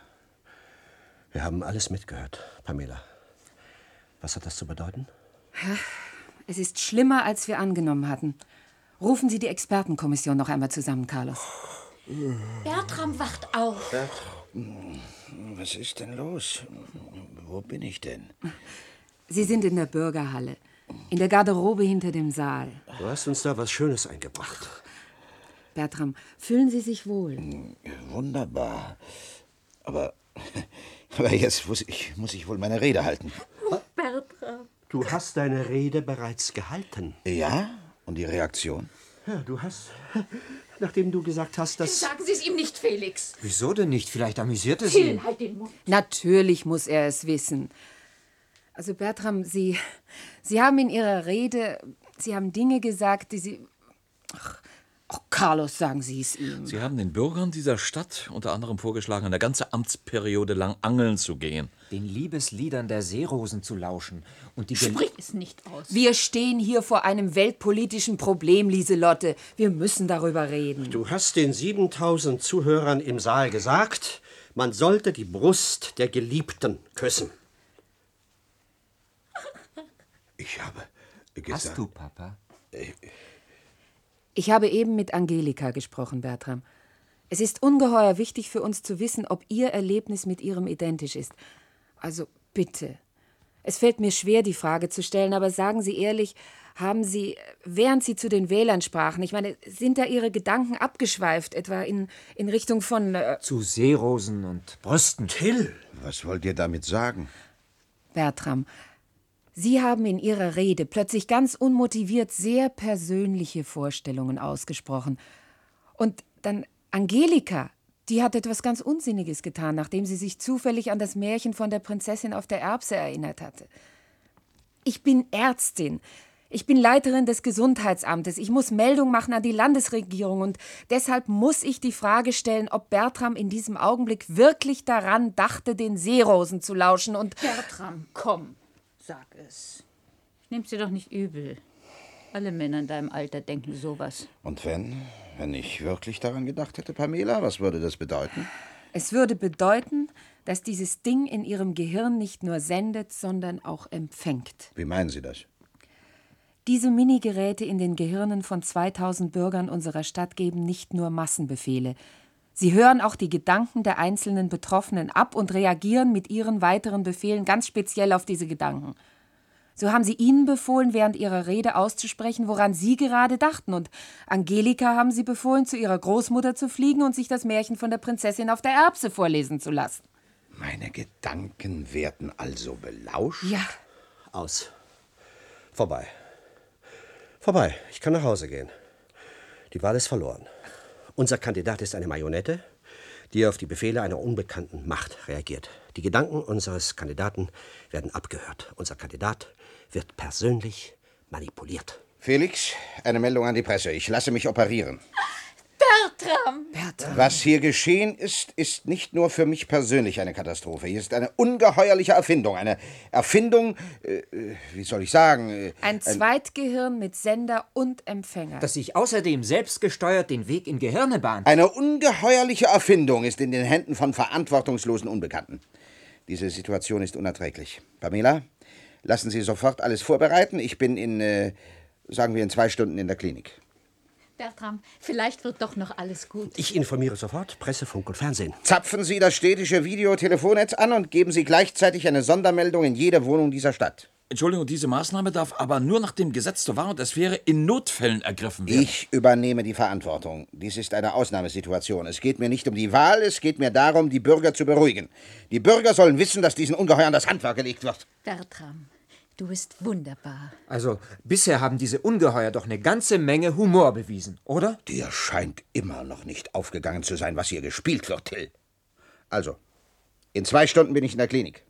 Wir haben alles mitgehört, Pamela. Was hat das zu bedeuten? Ja, Es ist schlimmer, als wir angenommen hatten. Rufen Sie die Expertenkommission noch einmal zusammen, Carlos. Bertram wacht auf. Was ist denn los? Wo bin ich denn? Sie sind in der Bürgerhalle. In der Garderobe hinter dem Saal. Du hast uns da was Schönes eingebracht. Bertram, fühlen Sie sich wohl? Wunderbar. Aber, aber jetzt muss ich, muss ich wohl meine Rede halten. Bertram. Du hast deine Rede bereits gehalten. Ja? Und die Reaktion? Ja, du hast, nachdem du gesagt hast, dass... Sagen Sie es ihm nicht, Felix. Wieso denn nicht? Vielleicht amüsiert es Till, ihn. halt den Mund. Natürlich muss er es wissen. Also Bertram, Sie, Sie haben in Ihrer Rede, Sie haben Dinge gesagt, die Sie... Ach, oh, Carlos, sagen Sie es ihm. Sie haben den Bürgern dieser Stadt unter anderem vorgeschlagen, eine ganze Amtsperiode lang angeln zu gehen. Den Liebesliedern der Seerosen zu lauschen. Und die Gel- Sprich es nicht aus. Wir stehen hier vor einem weltpolitischen Problem, Lieselotte. Wir müssen darüber reden. Du hast den siebentausend Zuhörern im Saal gesagt, man sollte die Brust der Geliebten küssen. Ich habe gesagt... Hast du, Papa? Ich habe eben mit Angelika gesprochen, Bertram. Es ist ungeheuer wichtig für uns zu wissen, ob Ihr Erlebnis mit Ihrem identisch ist. Also bitte. Es fällt mir schwer, die Frage zu stellen, aber sagen Sie ehrlich, haben Sie, während Sie zu den Wählern sprachen, ich meine, sind da Ihre Gedanken abgeschweift, etwa in, in Richtung von... Äh Zu Seerosen und Brüsten. Till! Was wollt ihr damit sagen? Bertram, Sie haben in Ihrer Rede plötzlich ganz unmotiviert sehr persönliche Vorstellungen ausgesprochen. Und dann Angelika, die hat etwas ganz Unsinniges getan, nachdem sie sich zufällig an das Märchen von der Prinzessin auf der Erbse erinnert hatte. Ich bin Ärztin. Ich bin Leiterin des Gesundheitsamtes. Ich muss Meldung machen an die Landesregierung. Und deshalb muss ich die Frage stellen, ob Bertram in diesem Augenblick wirklich daran dachte, den Seerosen zu lauschen und... Bertram, komm, sag es. Nimm's dir doch nicht übel. Alle Männer in deinem Alter denken sowas. Und wenn, wenn ich wirklich daran gedacht hätte, Pamela, was würde das bedeuten? Es würde bedeuten, dass dieses Ding in Ihrem Gehirn nicht nur sendet, sondern auch empfängt. Wie meinen Sie das? Diese Minigeräte in den Gehirnen von zweitausend Bürgern unserer Stadt geben nicht nur Massenbefehle. Sie hören auch die Gedanken der einzelnen Betroffenen ab und reagieren mit ihren weiteren Befehlen ganz speziell auf diese Gedanken. So haben sie Ihnen befohlen, während Ihrer Rede auszusprechen, woran Sie gerade dachten. Und Angelika haben Sie befohlen, zu ihrer Großmutter zu fliegen und sich das Märchen von der Prinzessin auf der Erbse vorlesen zu lassen. Meine Gedanken werden also belauscht? Ja. Aus. Vorbei. Vorbei. Ich kann nach Hause gehen. Die Wahl ist verloren. Unser Kandidat ist eine Marionette, die auf die Befehle einer unbekannten Macht reagiert. Die Gedanken unseres Kandidaten werden abgehört. Unser Kandidat wird persönlich manipuliert. Felix, eine Meldung an die Presse. Ich lasse mich operieren. Bertram! Bertram! Was hier geschehen ist, ist nicht nur für mich persönlich eine Katastrophe. Hier ist eine ungeheuerliche Erfindung. Eine Erfindung, äh, wie soll ich sagen? Äh, ein Zweitgehirn mit Sender und Empfänger. Das sich außerdem selbstgesteuert den Weg in Gehirne bahnt. Eine ungeheuerliche Erfindung ist in den Händen von verantwortungslosen Unbekannten. Diese Situation ist unerträglich. Pamela, lassen Sie sofort alles vorbereiten. Ich bin in, äh, sagen wir, in zwei Stunden in der Klinik. Bertram, vielleicht wird doch noch alles gut. Ich informiere sofort Presse, Funk und Fernsehen. Zapfen Sie das städtische Videotelefonnetz an und geben Sie gleichzeitig eine Sondermeldung in jede Wohnung dieser Stadt. Entschuldigung, diese Maßnahme darf aber nur nach dem Gesetz zur Wahrung der Sphäre in Notfällen ergriffen werden. Ich übernehme die Verantwortung. Dies ist eine Ausnahmesituation. Es geht mir nicht um die Wahl, es geht mir darum, die Bürger zu beruhigen. Die Bürger sollen wissen, dass diesen Ungeheuern das Handwerk gelegt wird. Bertram, du bist wunderbar. Also, bisher haben diese Ungeheuer doch eine ganze Menge Humor bewiesen, oder? Dir scheint immer noch nicht aufgegangen zu sein, was hier gespielt wird, Till. Also, in zwei Stunden bin ich in der Klinik.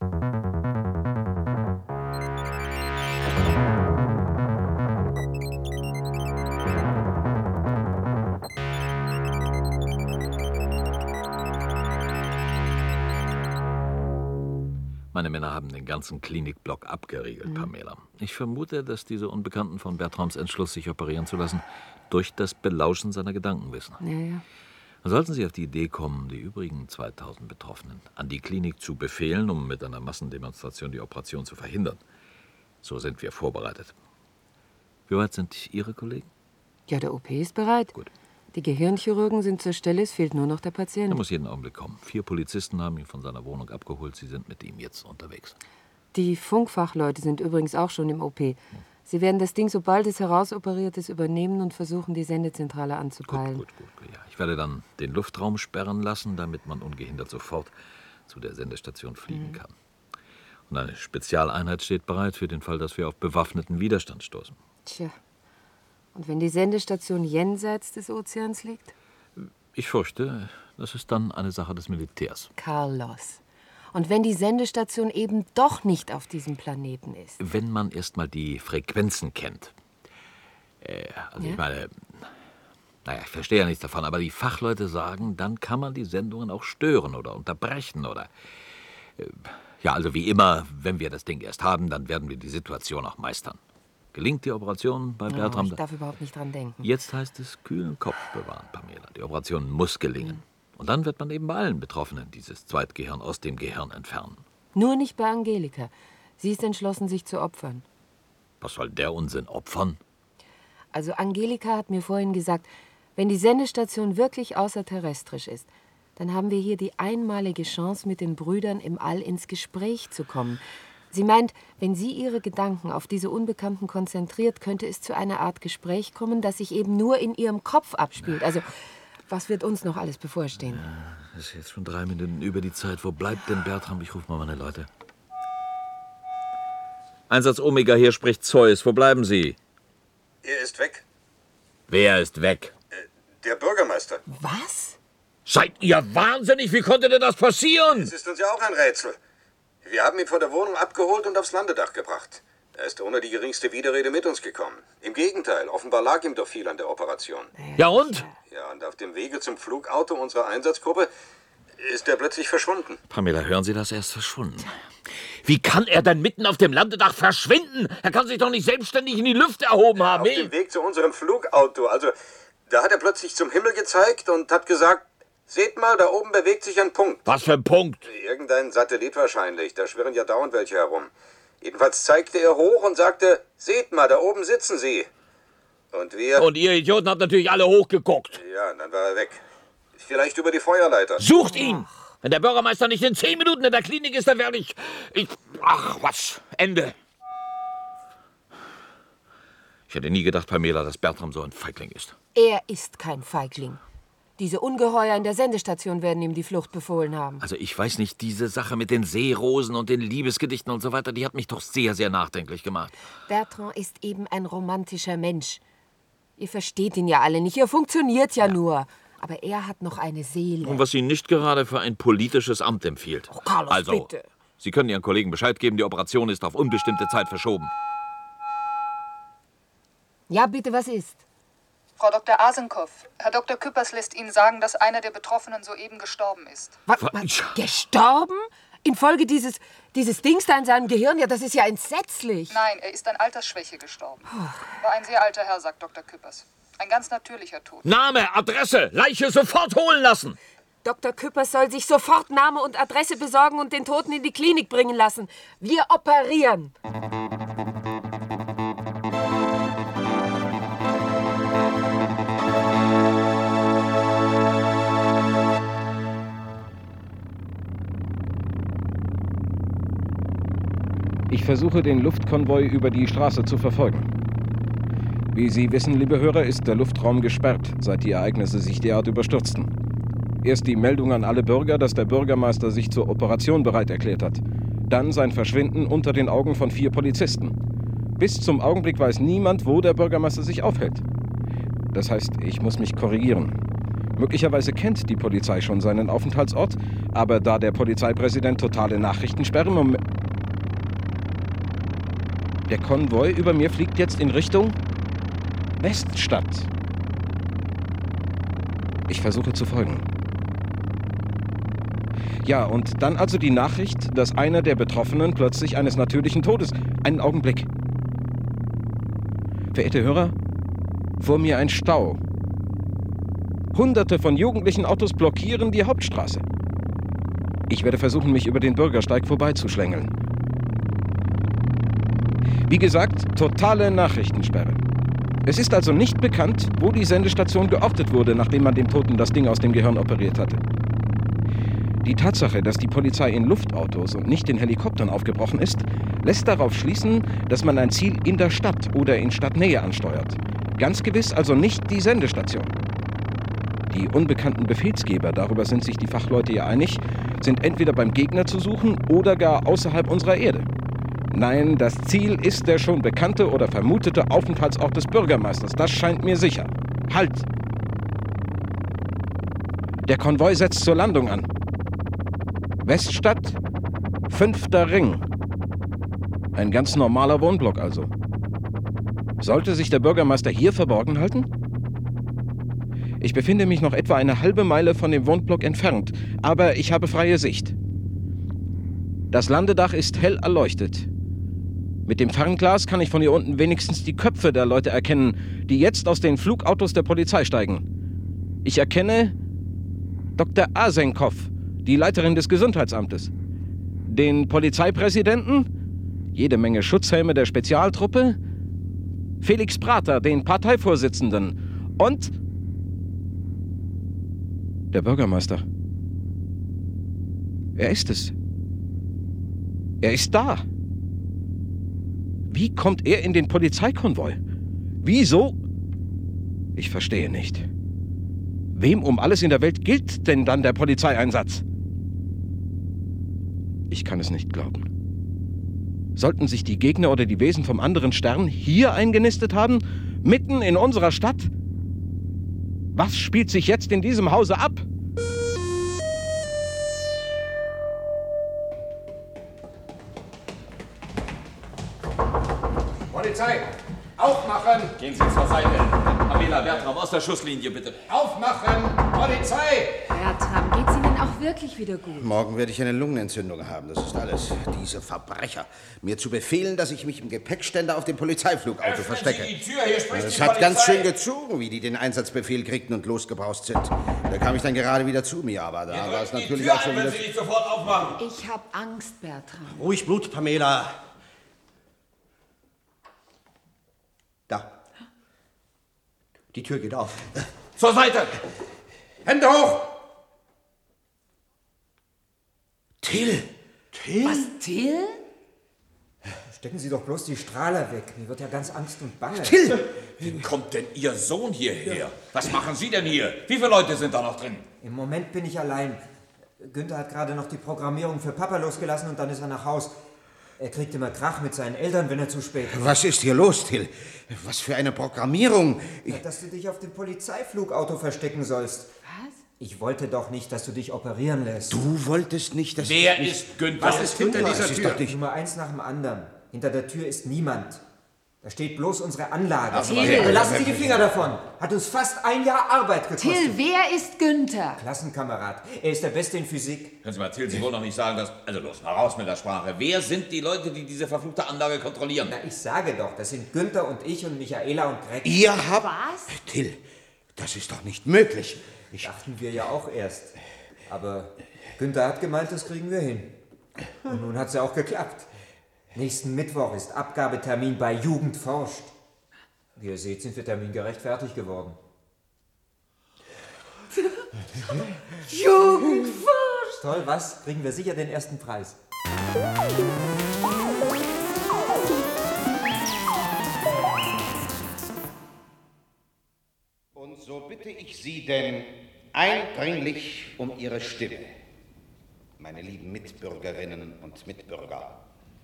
Meine Männer haben den ganzen Klinikblock abgeriegelt, mhm. Pamela. Ich vermute, dass diese Unbekannten von Bertrams Entschluss, sich operieren zu lassen, durch das Belauschen seiner Gedanken wissen. Ja, ja. Sollten sie auf die Idee kommen, die übrigen zweitausend Betroffenen an die Klinik zu befehlen, um mit einer Massendemonstration die Operation zu verhindern, so sind wir vorbereitet. Wie weit sind Ihre Kollegen? Ja, der O P ist bereit. Gut. Die Gehirnchirurgen sind zur Stelle, es fehlt nur noch der Patient. Er muss jeden Augenblick kommen. Vier Polizisten haben ihn von seiner Wohnung abgeholt. Sie sind mit ihm jetzt unterwegs. Die Funkfachleute sind übrigens auch schon im O P. Sie werden das Ding, sobald es herausoperiert ist, übernehmen und versuchen, die Sendezentrale anzupeilen. Gut, gut, gut. Ja. Ich werde dann den Luftraum sperren lassen, damit man ungehindert sofort zu der Sendestation fliegen Mhm. kann. Und eine Spezialeinheit steht bereit für den Fall, dass wir auf bewaffneten Widerstand stoßen. Tja. Und wenn die Sendestation jenseits des Ozeans liegt? Ich fürchte, das ist dann eine Sache des Militärs. Carlos. Und wenn die Sendestation eben doch nicht auf diesem Planeten ist? Wenn man erst mal die Frequenzen kennt. Äh, also Ja? ich meine, naja, ich verstehe ja nichts davon, aber die Fachleute sagen, dann kann man die Sendungen auch stören oder unterbrechen oder... Äh, ja, also wie immer, wenn wir das Ding erst haben, dann werden wir die Situation auch meistern. Gelingt die Operation bei Oh, Bertram? ich darf überhaupt nicht dran denken. Jetzt heißt es kühlen Kopf bewahren, Pamela. Die Operation muss gelingen. Und dann wird man eben bei allen Betroffenen dieses Zweitgehirn aus dem Gehirn entfernen. Nur nicht bei Angelika. Sie ist entschlossen, sich zu opfern. Was soll der Unsinn opfern? Also Angelika hat mir vorhin gesagt, wenn die Sendestation wirklich außerterrestrisch ist, dann haben wir hier die einmalige Chance, mit den Brüdern im All ins Gespräch zu kommen. Sie meint, wenn sie ihre Gedanken auf diese Unbekannten konzentriert, könnte es zu einer Art Gespräch kommen, das sich eben nur in ihrem Kopf abspielt. Also, was wird uns noch alles bevorstehen? Das ist jetzt schon drei Minuten über die Zeit. Wo bleibt denn Bertram? Ich rufe mal meine Leute. Einsatz Omega, hier spricht Zeus. Wo bleiben Sie? Er ist weg. Wer ist weg? Der Bürgermeister. Was? Seid ihr wahnsinnig? Wie konnte denn das passieren? Es ist uns ja auch ein Rätsel. Wir haben ihn von der Wohnung abgeholt und aufs Landedach gebracht. Er ist ohne die geringste Widerrede mit uns gekommen. Im Gegenteil, offenbar lag ihm doch viel an der Operation. Ja und? Ja, und auf dem Wege zum Flugauto unserer Einsatzgruppe ist er plötzlich verschwunden. Pamela, hören Sie das? Er ist verschwunden. Wie kann er denn mitten auf dem Landedach verschwinden? Er kann sich doch nicht selbstständig in die Lüfte erhoben haben. Auf dem Weg zu unserem Flugauto. Also, da hat er plötzlich zum Himmel gezeigt und hat gesagt, seht mal, da oben bewegt sich ein Punkt. Was für ein Punkt? Irgendein Satellit wahrscheinlich. Da schwirren ja dauernd welche herum. Jedenfalls zeigte er hoch und sagte, seht mal, da oben sitzen sie. Und wir... Und ihr Idioten habt natürlich alle hochgeguckt. Ja, dann war er weg. Vielleicht über die Feuerleiter. Sucht ihn! Wenn der Bürgermeister nicht in zehn Minuten in der Klinik ist, dann werde ich... ich... Ach, was? Ende. Ich hätte nie gedacht, Pamela, dass Bertram so ein Feigling ist. Er ist kein Feigling. Diese Ungeheuer in der Sendestation werden ihm die Flucht befohlen haben. Also ich weiß nicht, diese Sache mit den Seerosen und den Liebesgedichten und so weiter, die hat mich doch sehr, sehr nachdenklich gemacht. Bertrand ist eben ein romantischer Mensch. Ihr versteht ihn ja alle nicht, ihr funktioniert ja, ja. nur. Aber er hat noch eine Seele. Und was ihn nicht gerade für ein politisches Amt empfiehlt. Oh, Carlos, also, bitte. Sie können Ihren Kollegen Bescheid geben, die Operation ist auf unbestimmte Zeit verschoben. Ja, bitte, was ist? Frau Doktor Asenkow, Herr Doktor Küppers lässt Ihnen sagen, dass einer der Betroffenen soeben gestorben ist. Was? Was? Gestorben? Infolge dieses, dieses Dings da in seinem Gehirn? Ja, das ist ja entsetzlich. Nein, er ist an Altersschwäche gestorben. War ein sehr alter Herr, sagt Doktor Küppers. Ein ganz natürlicher Tod. Name, Adresse, Leiche sofort holen lassen. Doktor Küppers soll sich sofort Name und Adresse besorgen und den Toten in die Klinik bringen lassen. Wir operieren. Ich versuche, den Luftkonvoi über die Straße zu verfolgen. Wie Sie wissen, liebe Hörer, ist der Luftraum gesperrt, seit die Ereignisse sich derart überstürzten. Erst die Meldung an alle Bürger, dass der Bürgermeister sich zur Operation bereit erklärt hat. Dann sein Verschwinden unter den Augen von vier Polizisten. Bis zum Augenblick weiß niemand, wo der Bürgermeister sich aufhält. Das heißt, ich muss mich korrigieren. Möglicherweise kennt die Polizei schon seinen Aufenthaltsort, aber da der Polizeipräsident totale Nachrichtensperre im Moment... Der Konvoi über mir fliegt jetzt in Richtung Weststadt. Ich versuche zu folgen. Ja, und dann also die Nachricht, dass einer der Betroffenen plötzlich eines natürlichen Todes... Einen Augenblick. Verehrte Hörer, vor mir ein Stau. Hunderte von jugendlichen Autos blockieren die Hauptstraße. Ich werde versuchen, mich über den Bürgersteig vorbeizuschlängeln. Wie gesagt, totale Nachrichtensperre. Es ist also nicht bekannt, wo die Sendestation geortet wurde, nachdem man dem Toten das Ding aus dem Gehirn operiert hatte. Die Tatsache, dass die Polizei in Luftautos und nicht in Helikoptern aufgebrochen ist, lässt darauf schließen, dass man ein Ziel in der Stadt oder in Stadtnähe ansteuert. Ganz gewiss also nicht die Sendestation. Die unbekannten Befehlsgeber, darüber sind sich die Fachleute ja einig, sind entweder beim Gegner zu suchen oder gar außerhalb unserer Erde. Nein, das Ziel ist der schon bekannte oder vermutete Aufenthaltsort des Bürgermeisters. Das scheint mir sicher. Halt! Der Konvoi setzt zur Landung an. Weststadt, fünfter Ring. Ein ganz normaler Wohnblock also. Sollte sich der Bürgermeister hier verborgen halten? Ich befinde mich noch etwa eine halbe Meile von dem Wohnblock entfernt, aber ich habe freie Sicht. Das Landedach ist hell erleuchtet. Mit dem Fernglas kann ich von hier unten wenigstens die Köpfe der Leute erkennen, die jetzt aus den Flugautos der Polizei steigen. Ich erkenne Doktor Asenkov, die Leiterin des Gesundheitsamtes, den Polizeipräsidenten, jede Menge Schutzhelme der Spezialtruppe, Felix Prater, den Parteivorsitzenden und der Bürgermeister. Er ist es. Er ist da. Wie kommt er in den Polizeikonvoi? Wieso? Ich verstehe nicht. Wem um alles in der Welt gilt denn dann der Polizeieinsatz? Ich kann es nicht glauben. Sollten sich die Gegner oder die Wesen vom anderen Stern hier eingenistet haben? Mitten in unserer Stadt? Was spielt sich jetzt in diesem Hause ab? Polizei! Aufmachen! Gehen Sie zur Seite. Pamela, Bertram, aus der Schusslinie, bitte. Aufmachen! Polizei! Bertram, geht's Ihnen auch wirklich wieder gut? Morgen werde ich eine Lungenentzündung haben, das ist alles. Diese Verbrecher. Mir zu befehlen, dass ich mich im Gepäckständer auf dem Polizeiflugauto Öffnen verstecke. Sie die Tür, hier spricht Es die hat Polizei. ganz schön gezogen, wie die den Einsatzbefehl kriegten und losgebraust sind. Da kam ich dann gerade wieder zu mir, aber da war es natürlich Tür auch schon ein, wenn wieder... Sie nicht sofort aufmachen. Ich hab Angst, Bertram. Ruhig Blut, Pamela. Da. Die Tür geht auf. Zur Seite! Hände hoch! Till! Till? Was, Till? Stecken Sie doch bloß die Strahler weg. Mir wird ja ganz Angst und bange. Till! Wie kommt denn Ihr Sohn hierher? Was machen Sie denn hier? Wie viele Leute sind da noch drin? Im Moment bin ich allein. Günther hat gerade noch die Programmierung für Papa losgelassen und dann ist er nach Haus. Er kriegt immer Krach mit seinen Eltern, wenn er zu spät kommt. Was ist hier los, Till? Was für eine Programmierung? Ja, dass du dich auf dem Polizeiflugauto verstecken sollst. Was? Ich wollte doch nicht, dass du dich operieren lässt. Du wolltest nicht, dass... Wer ich... ist Günther? Was ist hinter Das dieser ist Tür? doch nicht- Nummer eins nach dem anderen. Hinter der Tür ist niemand. Da steht bloß unsere Anlage. Also, Till. Lassen Sie die Finger davon. Hat uns fast ein Jahr Arbeit gekostet. Till, wer ist Günther? Klassenkamerad. Er ist der Beste in Physik. Können Sie mal, Till, Sie wollen doch nicht sagen, dass... Also los, mal raus mit der Sprache. Wer sind die Leute, die diese verfluchte Anlage kontrollieren? Na, ich sage doch, das sind Günther und ich und Michaela und Greg. Ihr habt... Was? Till, das ist doch nicht möglich. Ich... Dachten wir ja auch erst. Aber Günther hat gemeint, das kriegen wir hin. Und nun hat es ja auch geklappt. Nächsten Mittwoch ist Abgabetermin bei Jugend forscht. Wie ihr seht, sind wir termingerecht fertig geworden. Jugend forscht! Toll, was? Kriegen wir sicher den ersten Preis. Und so bitte ich Sie denn eindringlich um Ihre Stimme, meine lieben Mitbürgerinnen und Mitbürger.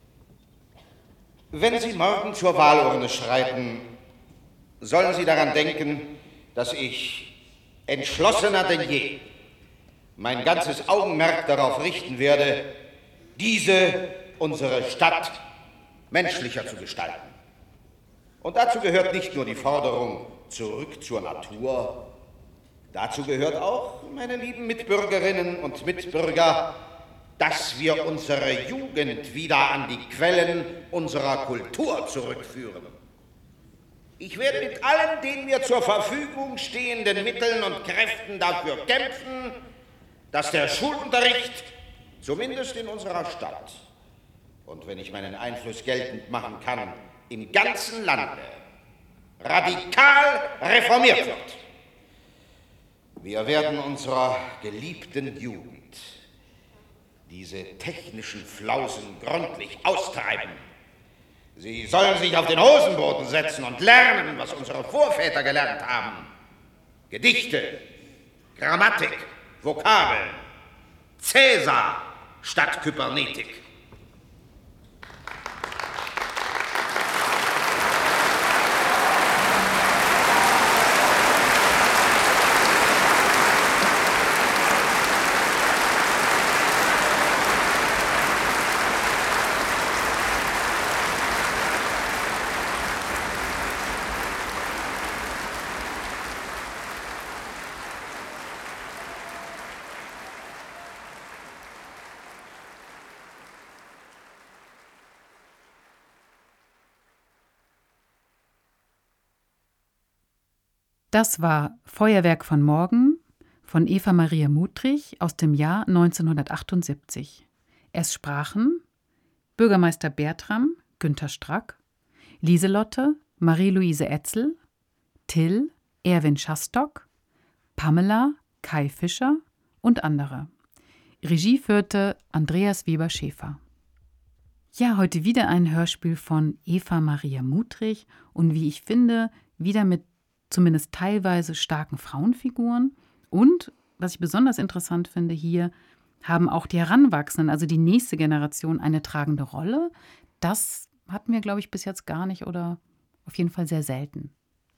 Wenn Sie morgen zur Wahlurne schreiten, sollen Sie daran denken, dass ich entschlossener denn je mein ganzes Augenmerk darauf richten werde, diese, unsere Stadt, menschlicher zu gestalten. Und dazu gehört nicht nur die Forderung zurück zur Natur, dazu gehört auch, meine lieben Mitbürgerinnen und Mitbürger, dass wir unsere Jugend wieder an die Quellen unserer Kultur zurückführen. Ich werde mit allen den mir zur Verfügung stehenden Mitteln und Kräften dafür kämpfen, dass der Schulunterricht, zumindest in unserer Stadt, und wenn ich meinen Einfluss geltend machen kann, im ganzen Lande, radikal reformiert wird. Wir werden unserer geliebten Jugend diese technischen Flausen gründlich austreiben. Sie sollen sich auf den Hosenboden setzen und lernen, was unsere Vorväter gelernt haben. Gedichte, Grammatik, Vokabeln, Cäsar statt Kybernetik. Das war Feuerwerk von morgen von Eva Maria Muttrich aus dem Jahr neunzehnhundertachtundsiebzig. Es sprachen Bürgermeister Bertram, Günter Strack, Lieselotte, Marie-Luise Etzel, Till, Erwin Schastock, Pamela, Kai Fischer und andere. Regie führte Andreas Weber-Schäfer. Ja, heute wieder ein Hörspiel von Eva Maria Muttrich und wie ich finde, wieder mit zumindest teilweise starken Frauenfiguren. Und, was ich besonders interessant finde hier, haben auch die Heranwachsenden, also die nächste Generation, eine tragende Rolle. Das hatten wir, glaube ich, bis jetzt gar nicht oder auf jeden Fall sehr selten.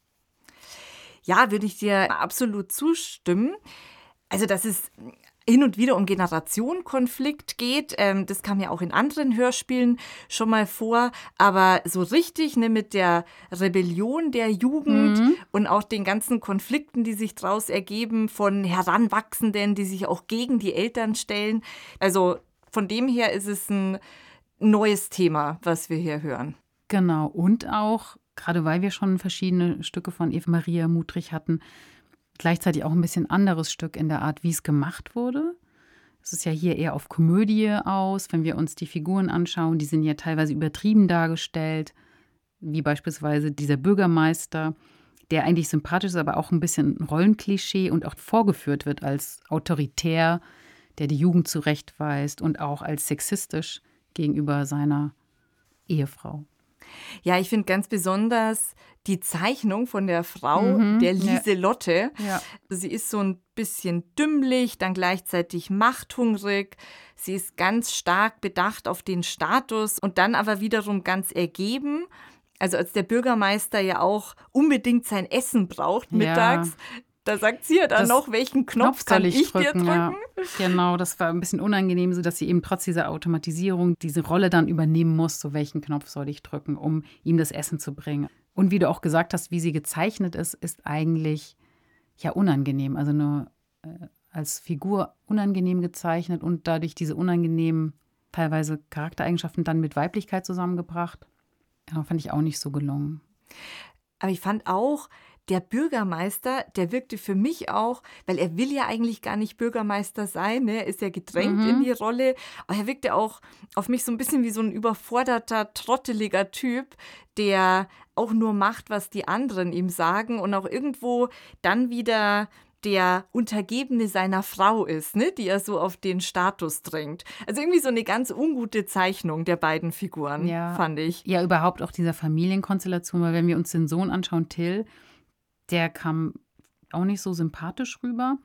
Ja, würde ich dir absolut zustimmen. Also, dass es hin und wieder um Generationenkonflikt geht, ähm, das kam ja auch in anderen Hörspielen schon mal vor, aber so richtig ne, mit der Rebellion der Jugend mhm. und auch den ganzen Konflikten, die sich daraus ergeben von Heranwachsenden, die sich auch gegen die Eltern stellen. Also von dem her ist es ein neues Thema, was wir hier hören. Genau, und auch, gerade weil wir schon verschiedene Stücke von Eva Maria Muttrich hatten, gleichzeitig auch ein bisschen anderes Stück in der Art, wie es gemacht wurde. Es ist ja hier eher auf Komödie aus. Wenn wir uns die Figuren anschauen, die sind ja teilweise übertrieben dargestellt, wie beispielsweise dieser Bürgermeister, der eigentlich sympathisch ist, aber auch ein bisschen ein Rollenklischee und auch vorgeführt wird als autoritär, der die Jugend zurechtweist und auch als sexistisch gegenüber seiner Ehefrau. Ja, ich finde ganz besonders die Zeichnung von der Frau, mhm, der Lieselotte. Ja. Sie ist so ein bisschen dümmlich, dann gleichzeitig machthungrig. Sie ist ganz stark bedacht auf den Status und dann aber wiederum ganz ergeben. Also als der Bürgermeister ja auch unbedingt sein Essen braucht mittags, ja. Da sagt sie ja dann das noch, welchen Knopf, Knopf kann ich, ich drücken, dir drücken? Ja. Genau, das war ein bisschen unangenehm, so dass sie eben trotz dieser Automatisierung diese Rolle dann übernehmen muss, so welchen Knopf soll ich drücken, um ihm das Essen zu bringen. Und wie du auch gesagt hast, wie sie gezeichnet ist, ist eigentlich ja unangenehm, also nur äh, als Figur unangenehm gezeichnet und dadurch diese unangenehmen teilweise Charaktereigenschaften dann mit Weiblichkeit zusammengebracht. Ja, fand ich auch nicht so gelungen. Aber ich fand auch, der Bürgermeister, der wirkte für mich auch, weil er will ja eigentlich gar nicht Bürgermeister sein, ne? Er ist ja gedrängt mhm. in die Rolle, aber er wirkte auch auf mich so ein bisschen wie so ein überforderter, trotteliger Typ, der auch nur macht, was die anderen ihm sagen und auch irgendwo dann wieder der Untergebene seiner Frau ist, ne? Die er so auf den Status drängt. Also irgendwie so eine ganz ungute Zeichnung der beiden Figuren, ja. fand ich. Ja, überhaupt auch dieser Familienkonstellation, weil wenn wir uns den Sohn anschauen, Till, der kam auch nicht so sympathisch rüber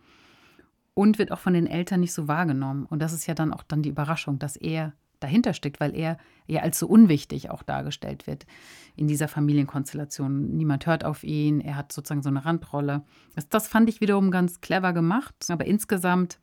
und wird auch von den Eltern nicht so wahrgenommen. Und das ist ja dann auch dann die Überraschung, dass er dahinter steckt, weil er ja als so unwichtig auch dargestellt wird in dieser Familienkonstellation. Niemand hört auf ihn, er hat sozusagen so eine Randrolle. Das, das fand ich wiederum ganz clever gemacht, aber insgesamt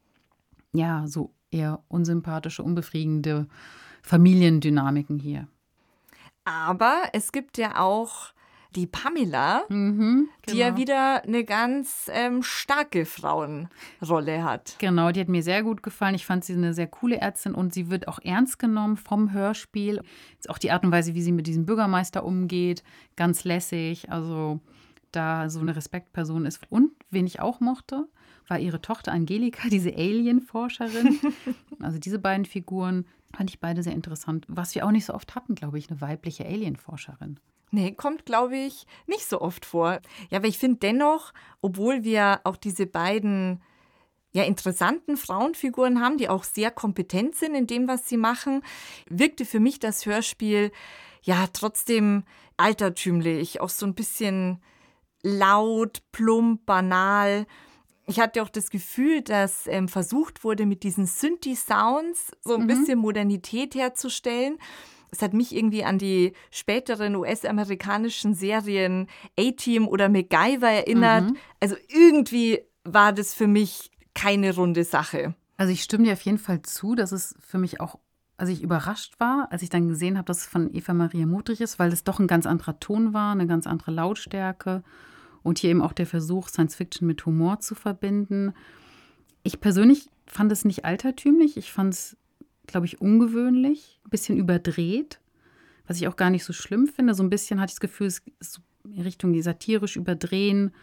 ja so eher unsympathische, unbefriedigende Familiendynamiken hier. Aber es gibt ja auch die Pamela, mhm, genau. die ja wieder eine ganz ähm, starke Frauenrolle hat. Genau, die hat mir sehr gut gefallen. Ich fand sie eine sehr coole Ärztin und sie wird auch ernst genommen vom Hörspiel. Ist auch die Art und Weise, wie sie mit diesem Bürgermeister umgeht, ganz lässig. Also da so eine Respektperson ist. Und wen ich auch mochte, war ihre Tochter Angelika, diese Alien-Forscherin. Also diese beiden Figuren fand ich beide sehr interessant. Was wir auch nicht so oft hatten, glaube ich, eine weibliche Alien-Forscherin. Nee, kommt, glaube ich, nicht so oft vor. Ja, aber ich finde dennoch, obwohl wir auch diese beiden ja, interessanten Frauenfiguren haben, die auch sehr kompetent sind in dem, was sie machen, wirkte für mich das Hörspiel ja trotzdem altertümlich, auch so ein bisschen laut, plump, banal. Ich hatte auch das Gefühl, dass ähm, versucht wurde, mit diesen Synthi-Sounds so ein mhm. bisschen Modernität herzustellen. Es hat mich irgendwie an die späteren U S-amerikanischen Serien A-Team oder MacGyver erinnert. Mhm. Also irgendwie war das für mich keine runde Sache. Also ich stimme dir auf jeden Fall zu, dass es für mich auch, also ich überrascht war, als ich dann gesehen habe, dass es von Eva Maria Mudrich ist, weil es doch ein ganz anderer Ton war, eine ganz andere Lautstärke und hier eben auch der Versuch, Science Fiction mit Humor zu verbinden. Ich persönlich fand es nicht altertümlich, ich fand es, glaube ich, ungewöhnlich, ein bisschen überdreht, was ich auch gar nicht so schlimm finde. So ein bisschen hatte ich das Gefühl, es ist in Richtung die satirisch überdrehen,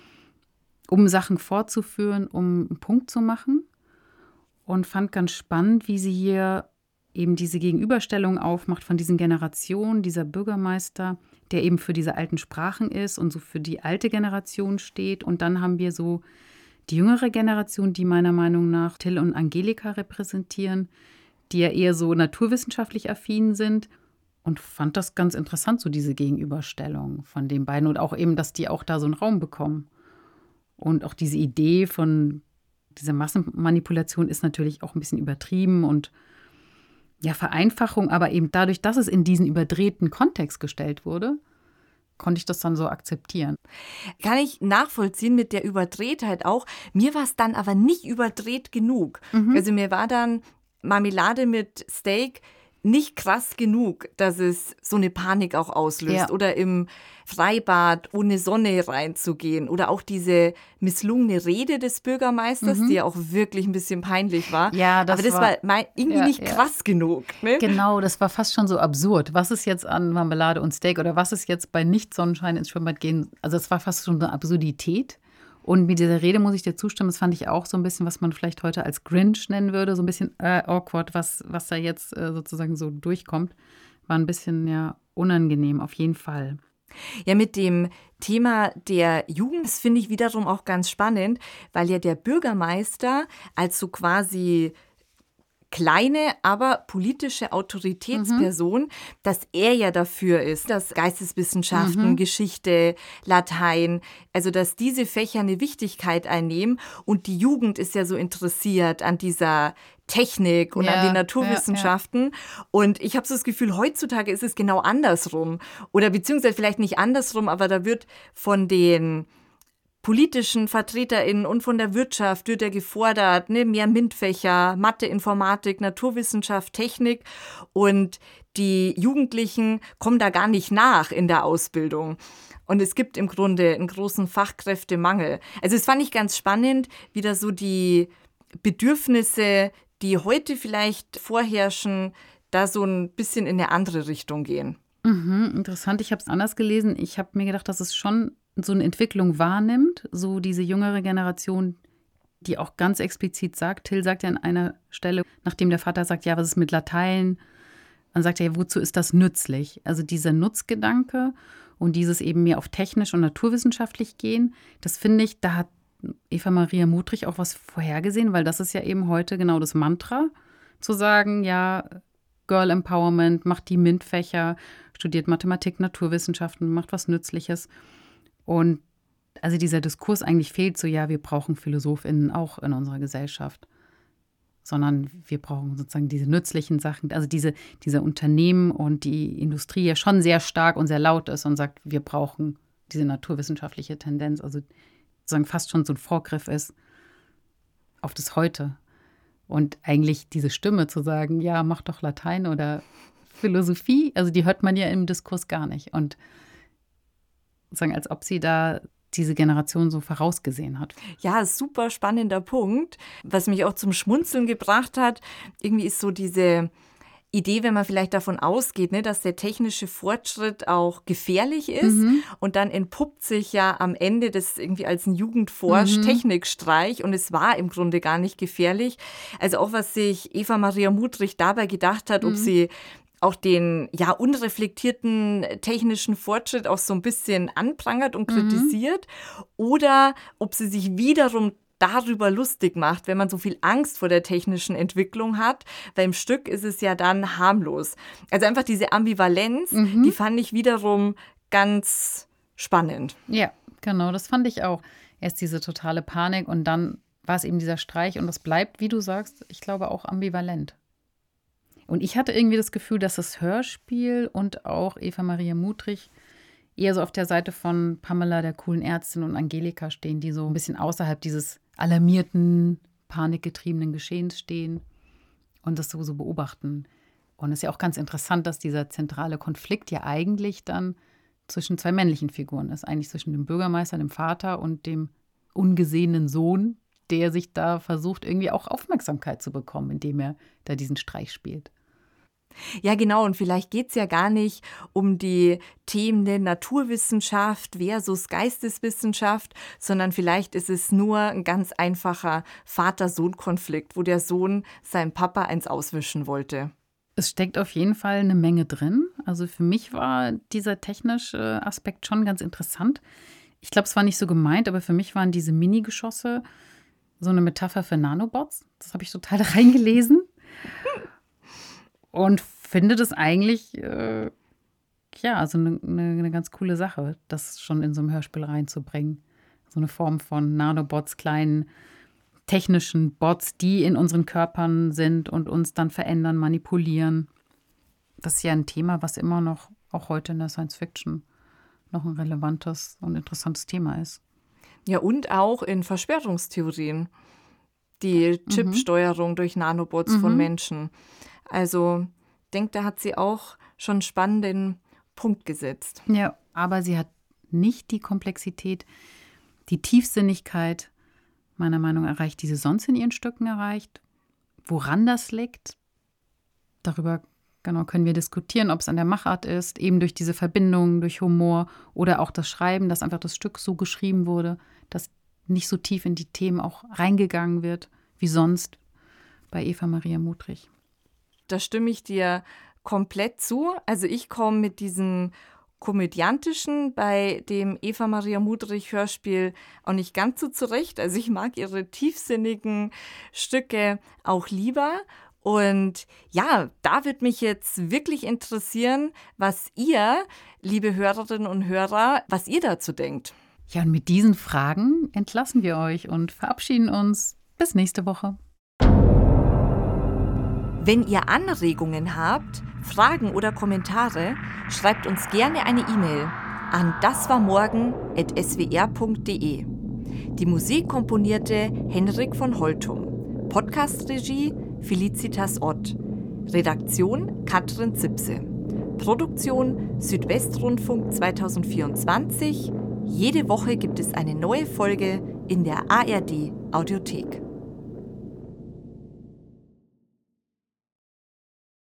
um Sachen fortzuführen, um einen Punkt zu machen. Und fand ganz spannend, wie sie hier eben diese Gegenüberstellung aufmacht von diesen Generationen, dieser Bürgermeister, der eben für diese alten Sprachen ist und so für die alte Generation steht. Und dann haben wir so die jüngere Generation, die meiner Meinung nach Till und Angelika repräsentieren, die ja eher so naturwissenschaftlich affin sind. Und fand das ganz interessant, so diese Gegenüberstellung von den beiden. Und auch eben, dass die auch da so einen Raum bekommen. Und auch diese Idee von dieser Massenmanipulation ist natürlich auch ein bisschen übertrieben und ja, Vereinfachung, aber eben dadurch, dass es in diesen überdrehten Kontext gestellt wurde, konnte ich das dann so akzeptieren. Kann ich nachvollziehen mit der Überdrehtheit auch. Mir war es dann aber nicht überdreht genug. Mhm. Also mir war dann Marmelade mit Steak nicht krass genug, dass es so eine Panik auch auslöst. Ja. Oder im Freibad ohne Sonne reinzugehen. Oder auch diese misslungene Rede des Bürgermeisters, mhm. die ja auch wirklich ein bisschen peinlich war. Ja, das Aber das war, war irgendwie ja, nicht ja. krass genug. Ne? Genau, das war fast schon so absurd. Was ist jetzt an Marmelade und Steak oder was ist jetzt bei Nicht-Sonnenschein ins Schwimmbad gehen? Also es war fast schon eine Absurdität. Und mit dieser Rede muss ich dir zustimmen, das fand ich auch so ein bisschen, was man vielleicht heute als Grinch nennen würde, so ein bisschen äh, awkward, was, was da jetzt äh, sozusagen so durchkommt. War ein bisschen ja unangenehm, auf jeden Fall. Ja, mit dem Thema der Jugend, das finde ich wiederum auch ganz spannend, weil ja der Bürgermeister als so quasi kleine, aber politische Autoritätsperson, mhm. dass er ja dafür ist, dass Geisteswissenschaften, mhm. Geschichte, Latein, also dass diese Fächer eine Wichtigkeit einnehmen und die Jugend ist ja so interessiert an dieser Technik und ja, an den Naturwissenschaften. Ja, ja. Und ich habe so das Gefühl, heutzutage ist es genau andersrum. Oder beziehungsweise vielleicht nicht andersrum, aber da wird von den politischen VertreterInnen und von der Wirtschaft wird ja gefordert, ne, mehr MINT-Fächer, Mathe, Informatik, Naturwissenschaft, Technik. Und die Jugendlichen kommen da gar nicht nach in der Ausbildung. Und es gibt im Grunde einen großen Fachkräftemangel. Also es fand ich ganz spannend, wie da so die Bedürfnisse, die heute vielleicht vorherrschen, da so ein bisschen in eine andere Richtung gehen. Mhm, interessant, ich habe es anders gelesen. Ich habe mir gedacht, dass es schon so eine Entwicklung wahrnimmt, so diese jüngere Generation, die auch ganz explizit sagt, Till sagt ja an einer Stelle, nachdem der Vater sagt, ja, was ist mit Latein? Dann sagt er, ja, wozu ist das nützlich? Also dieser Nutzgedanke und dieses eben mehr auf technisch und naturwissenschaftlich gehen, das finde ich, da hat Eva Maria Mudrich auch was vorhergesehen, weil das ist ja eben heute genau das Mantra, zu sagen, ja, Girl Empowerment, macht die MINT-Fächer, studiert Mathematik, Naturwissenschaften, macht was Nützliches. Und also dieser Diskurs eigentlich fehlt so, ja, wir brauchen PhilosophInnen auch in unserer Gesellschaft. Sondern wir brauchen sozusagen diese nützlichen Sachen, also diese, diese Unternehmen und die Industrie ja schon sehr stark und sehr laut ist und sagt, wir brauchen diese naturwissenschaftliche Tendenz, also sozusagen fast schon so ein Vorgriff ist auf das Heute. Und eigentlich diese Stimme zu sagen, ja, mach doch Latein oder Philosophie, also die hört man ja im Diskurs gar nicht. Und sagen, als ob sie da diese Generation so vorausgesehen hat. Ja, super spannender Punkt. Was mich auch zum Schmunzeln gebracht hat, irgendwie ist so diese Idee, wenn man vielleicht davon ausgeht, ne, dass der technische Fortschritt auch gefährlich ist mhm. und dann entpuppt sich ja am Ende das irgendwie als ein Jugendforsch mhm. Technikstreich und es war im Grunde gar nicht gefährlich. Also auch was sich Eva Maria Mudrich dabei gedacht hat, mhm. ob sie auch den ja unreflektierten technischen Fortschritt auch so ein bisschen anprangert und kritisiert, mhm. oder ob sie sich wiederum darüber lustig macht, wenn man so viel Angst vor der technischen Entwicklung hat, weil im Stück ist es ja dann harmlos. Also einfach diese Ambivalenz, mhm. die fand ich wiederum ganz spannend. Ja, genau, das fand ich auch. Erst diese totale Panik und dann war es eben dieser Streich und das bleibt, wie du sagst, ich glaube auch ambivalent. Und ich hatte irgendwie das Gefühl, dass das Hörspiel und auch Eva Maria Mudrich eher so auf der Seite von Pamela, der coolen Ärztin, und Angelika stehen, die so ein bisschen außerhalb dieses alarmierten, panikgetriebenen Geschehens stehen und das so, so beobachten. Und es ist ja auch ganz interessant, dass dieser zentrale Konflikt ja eigentlich dann zwischen zwei männlichen Figuren ist. Eigentlich zwischen dem Bürgermeister, dem Vater, und dem ungesehenen Sohn, der sich da versucht, irgendwie auch Aufmerksamkeit zu bekommen, indem er da diesen Streich spielt. Ja, genau. Und vielleicht geht es ja gar nicht um die Themen der Naturwissenschaft versus Geisteswissenschaft, sondern vielleicht ist es nur ein ganz einfacher Vater-Sohn-Konflikt, wo der Sohn seinem Papa eins auswischen wollte. Es steckt auf jeden Fall eine Menge drin. Also für mich war dieser technische Aspekt schon ganz interessant. Ich glaube, es war nicht so gemeint, aber für mich waren diese Mini-Geschosse so eine Metapher für Nanobots. Das habe ich total reingelesen. Und finde das eigentlich, äh, ja, also eine, eine ganz coole Sache, das schon in so einem Hörspiel reinzubringen. So eine Form von Nanobots, kleinen technischen Bots, die in unseren Körpern sind und uns dann verändern, manipulieren. Das ist ja ein Thema, was immer noch, auch heute in der Science-Fiction, noch ein relevantes und interessantes Thema ist. Ja, und auch in Verschwörungstheorien. Die Chipsteuerung mhm. durch Nanobots mhm. von Menschen. Also, ich denke, da hat sie auch schon einen spannenden Punkt gesetzt. Ja, aber sie hat nicht die Komplexität, die Tiefsinnigkeit, meiner Meinung nach, erreicht, die sie sonst in ihren Stücken erreicht. Woran das liegt, darüber genau können wir diskutieren, ob es an der Machart ist, eben durch diese Verbindung, durch Humor oder auch das Schreiben, dass einfach das Stück so geschrieben wurde, dass nicht so tief in die Themen auch reingegangen wird, wie sonst bei Eva Maria Mudrich. Da stimme ich dir komplett zu. Also ich komme mit diesem Komödiantischen bei dem Eva Maria Mudrich Hörspiel auch nicht ganz so zurecht. Also ich mag ihre tiefsinnigen Stücke auch lieber. Und ja, da wird mich jetzt wirklich interessieren, was ihr, liebe Hörerinnen und Hörer, was ihr dazu denkt. Ja, und mit diesen Fragen entlassen wir euch und verabschieden uns. Bis nächste Woche. Wenn ihr Anregungen habt, Fragen oder Kommentare, schreibt uns gerne eine E-Mail an daswarmorgen at s w r punkt d e. Die Musik komponierte Henrik von Holtum. Podcast-Regie Felicitas Ott. Redaktion Katrin Zipse. Produktion Südwestrundfunk zwanzig vierundzwanzig. Jede Woche gibt es eine neue Folge in der A R D Audiothek.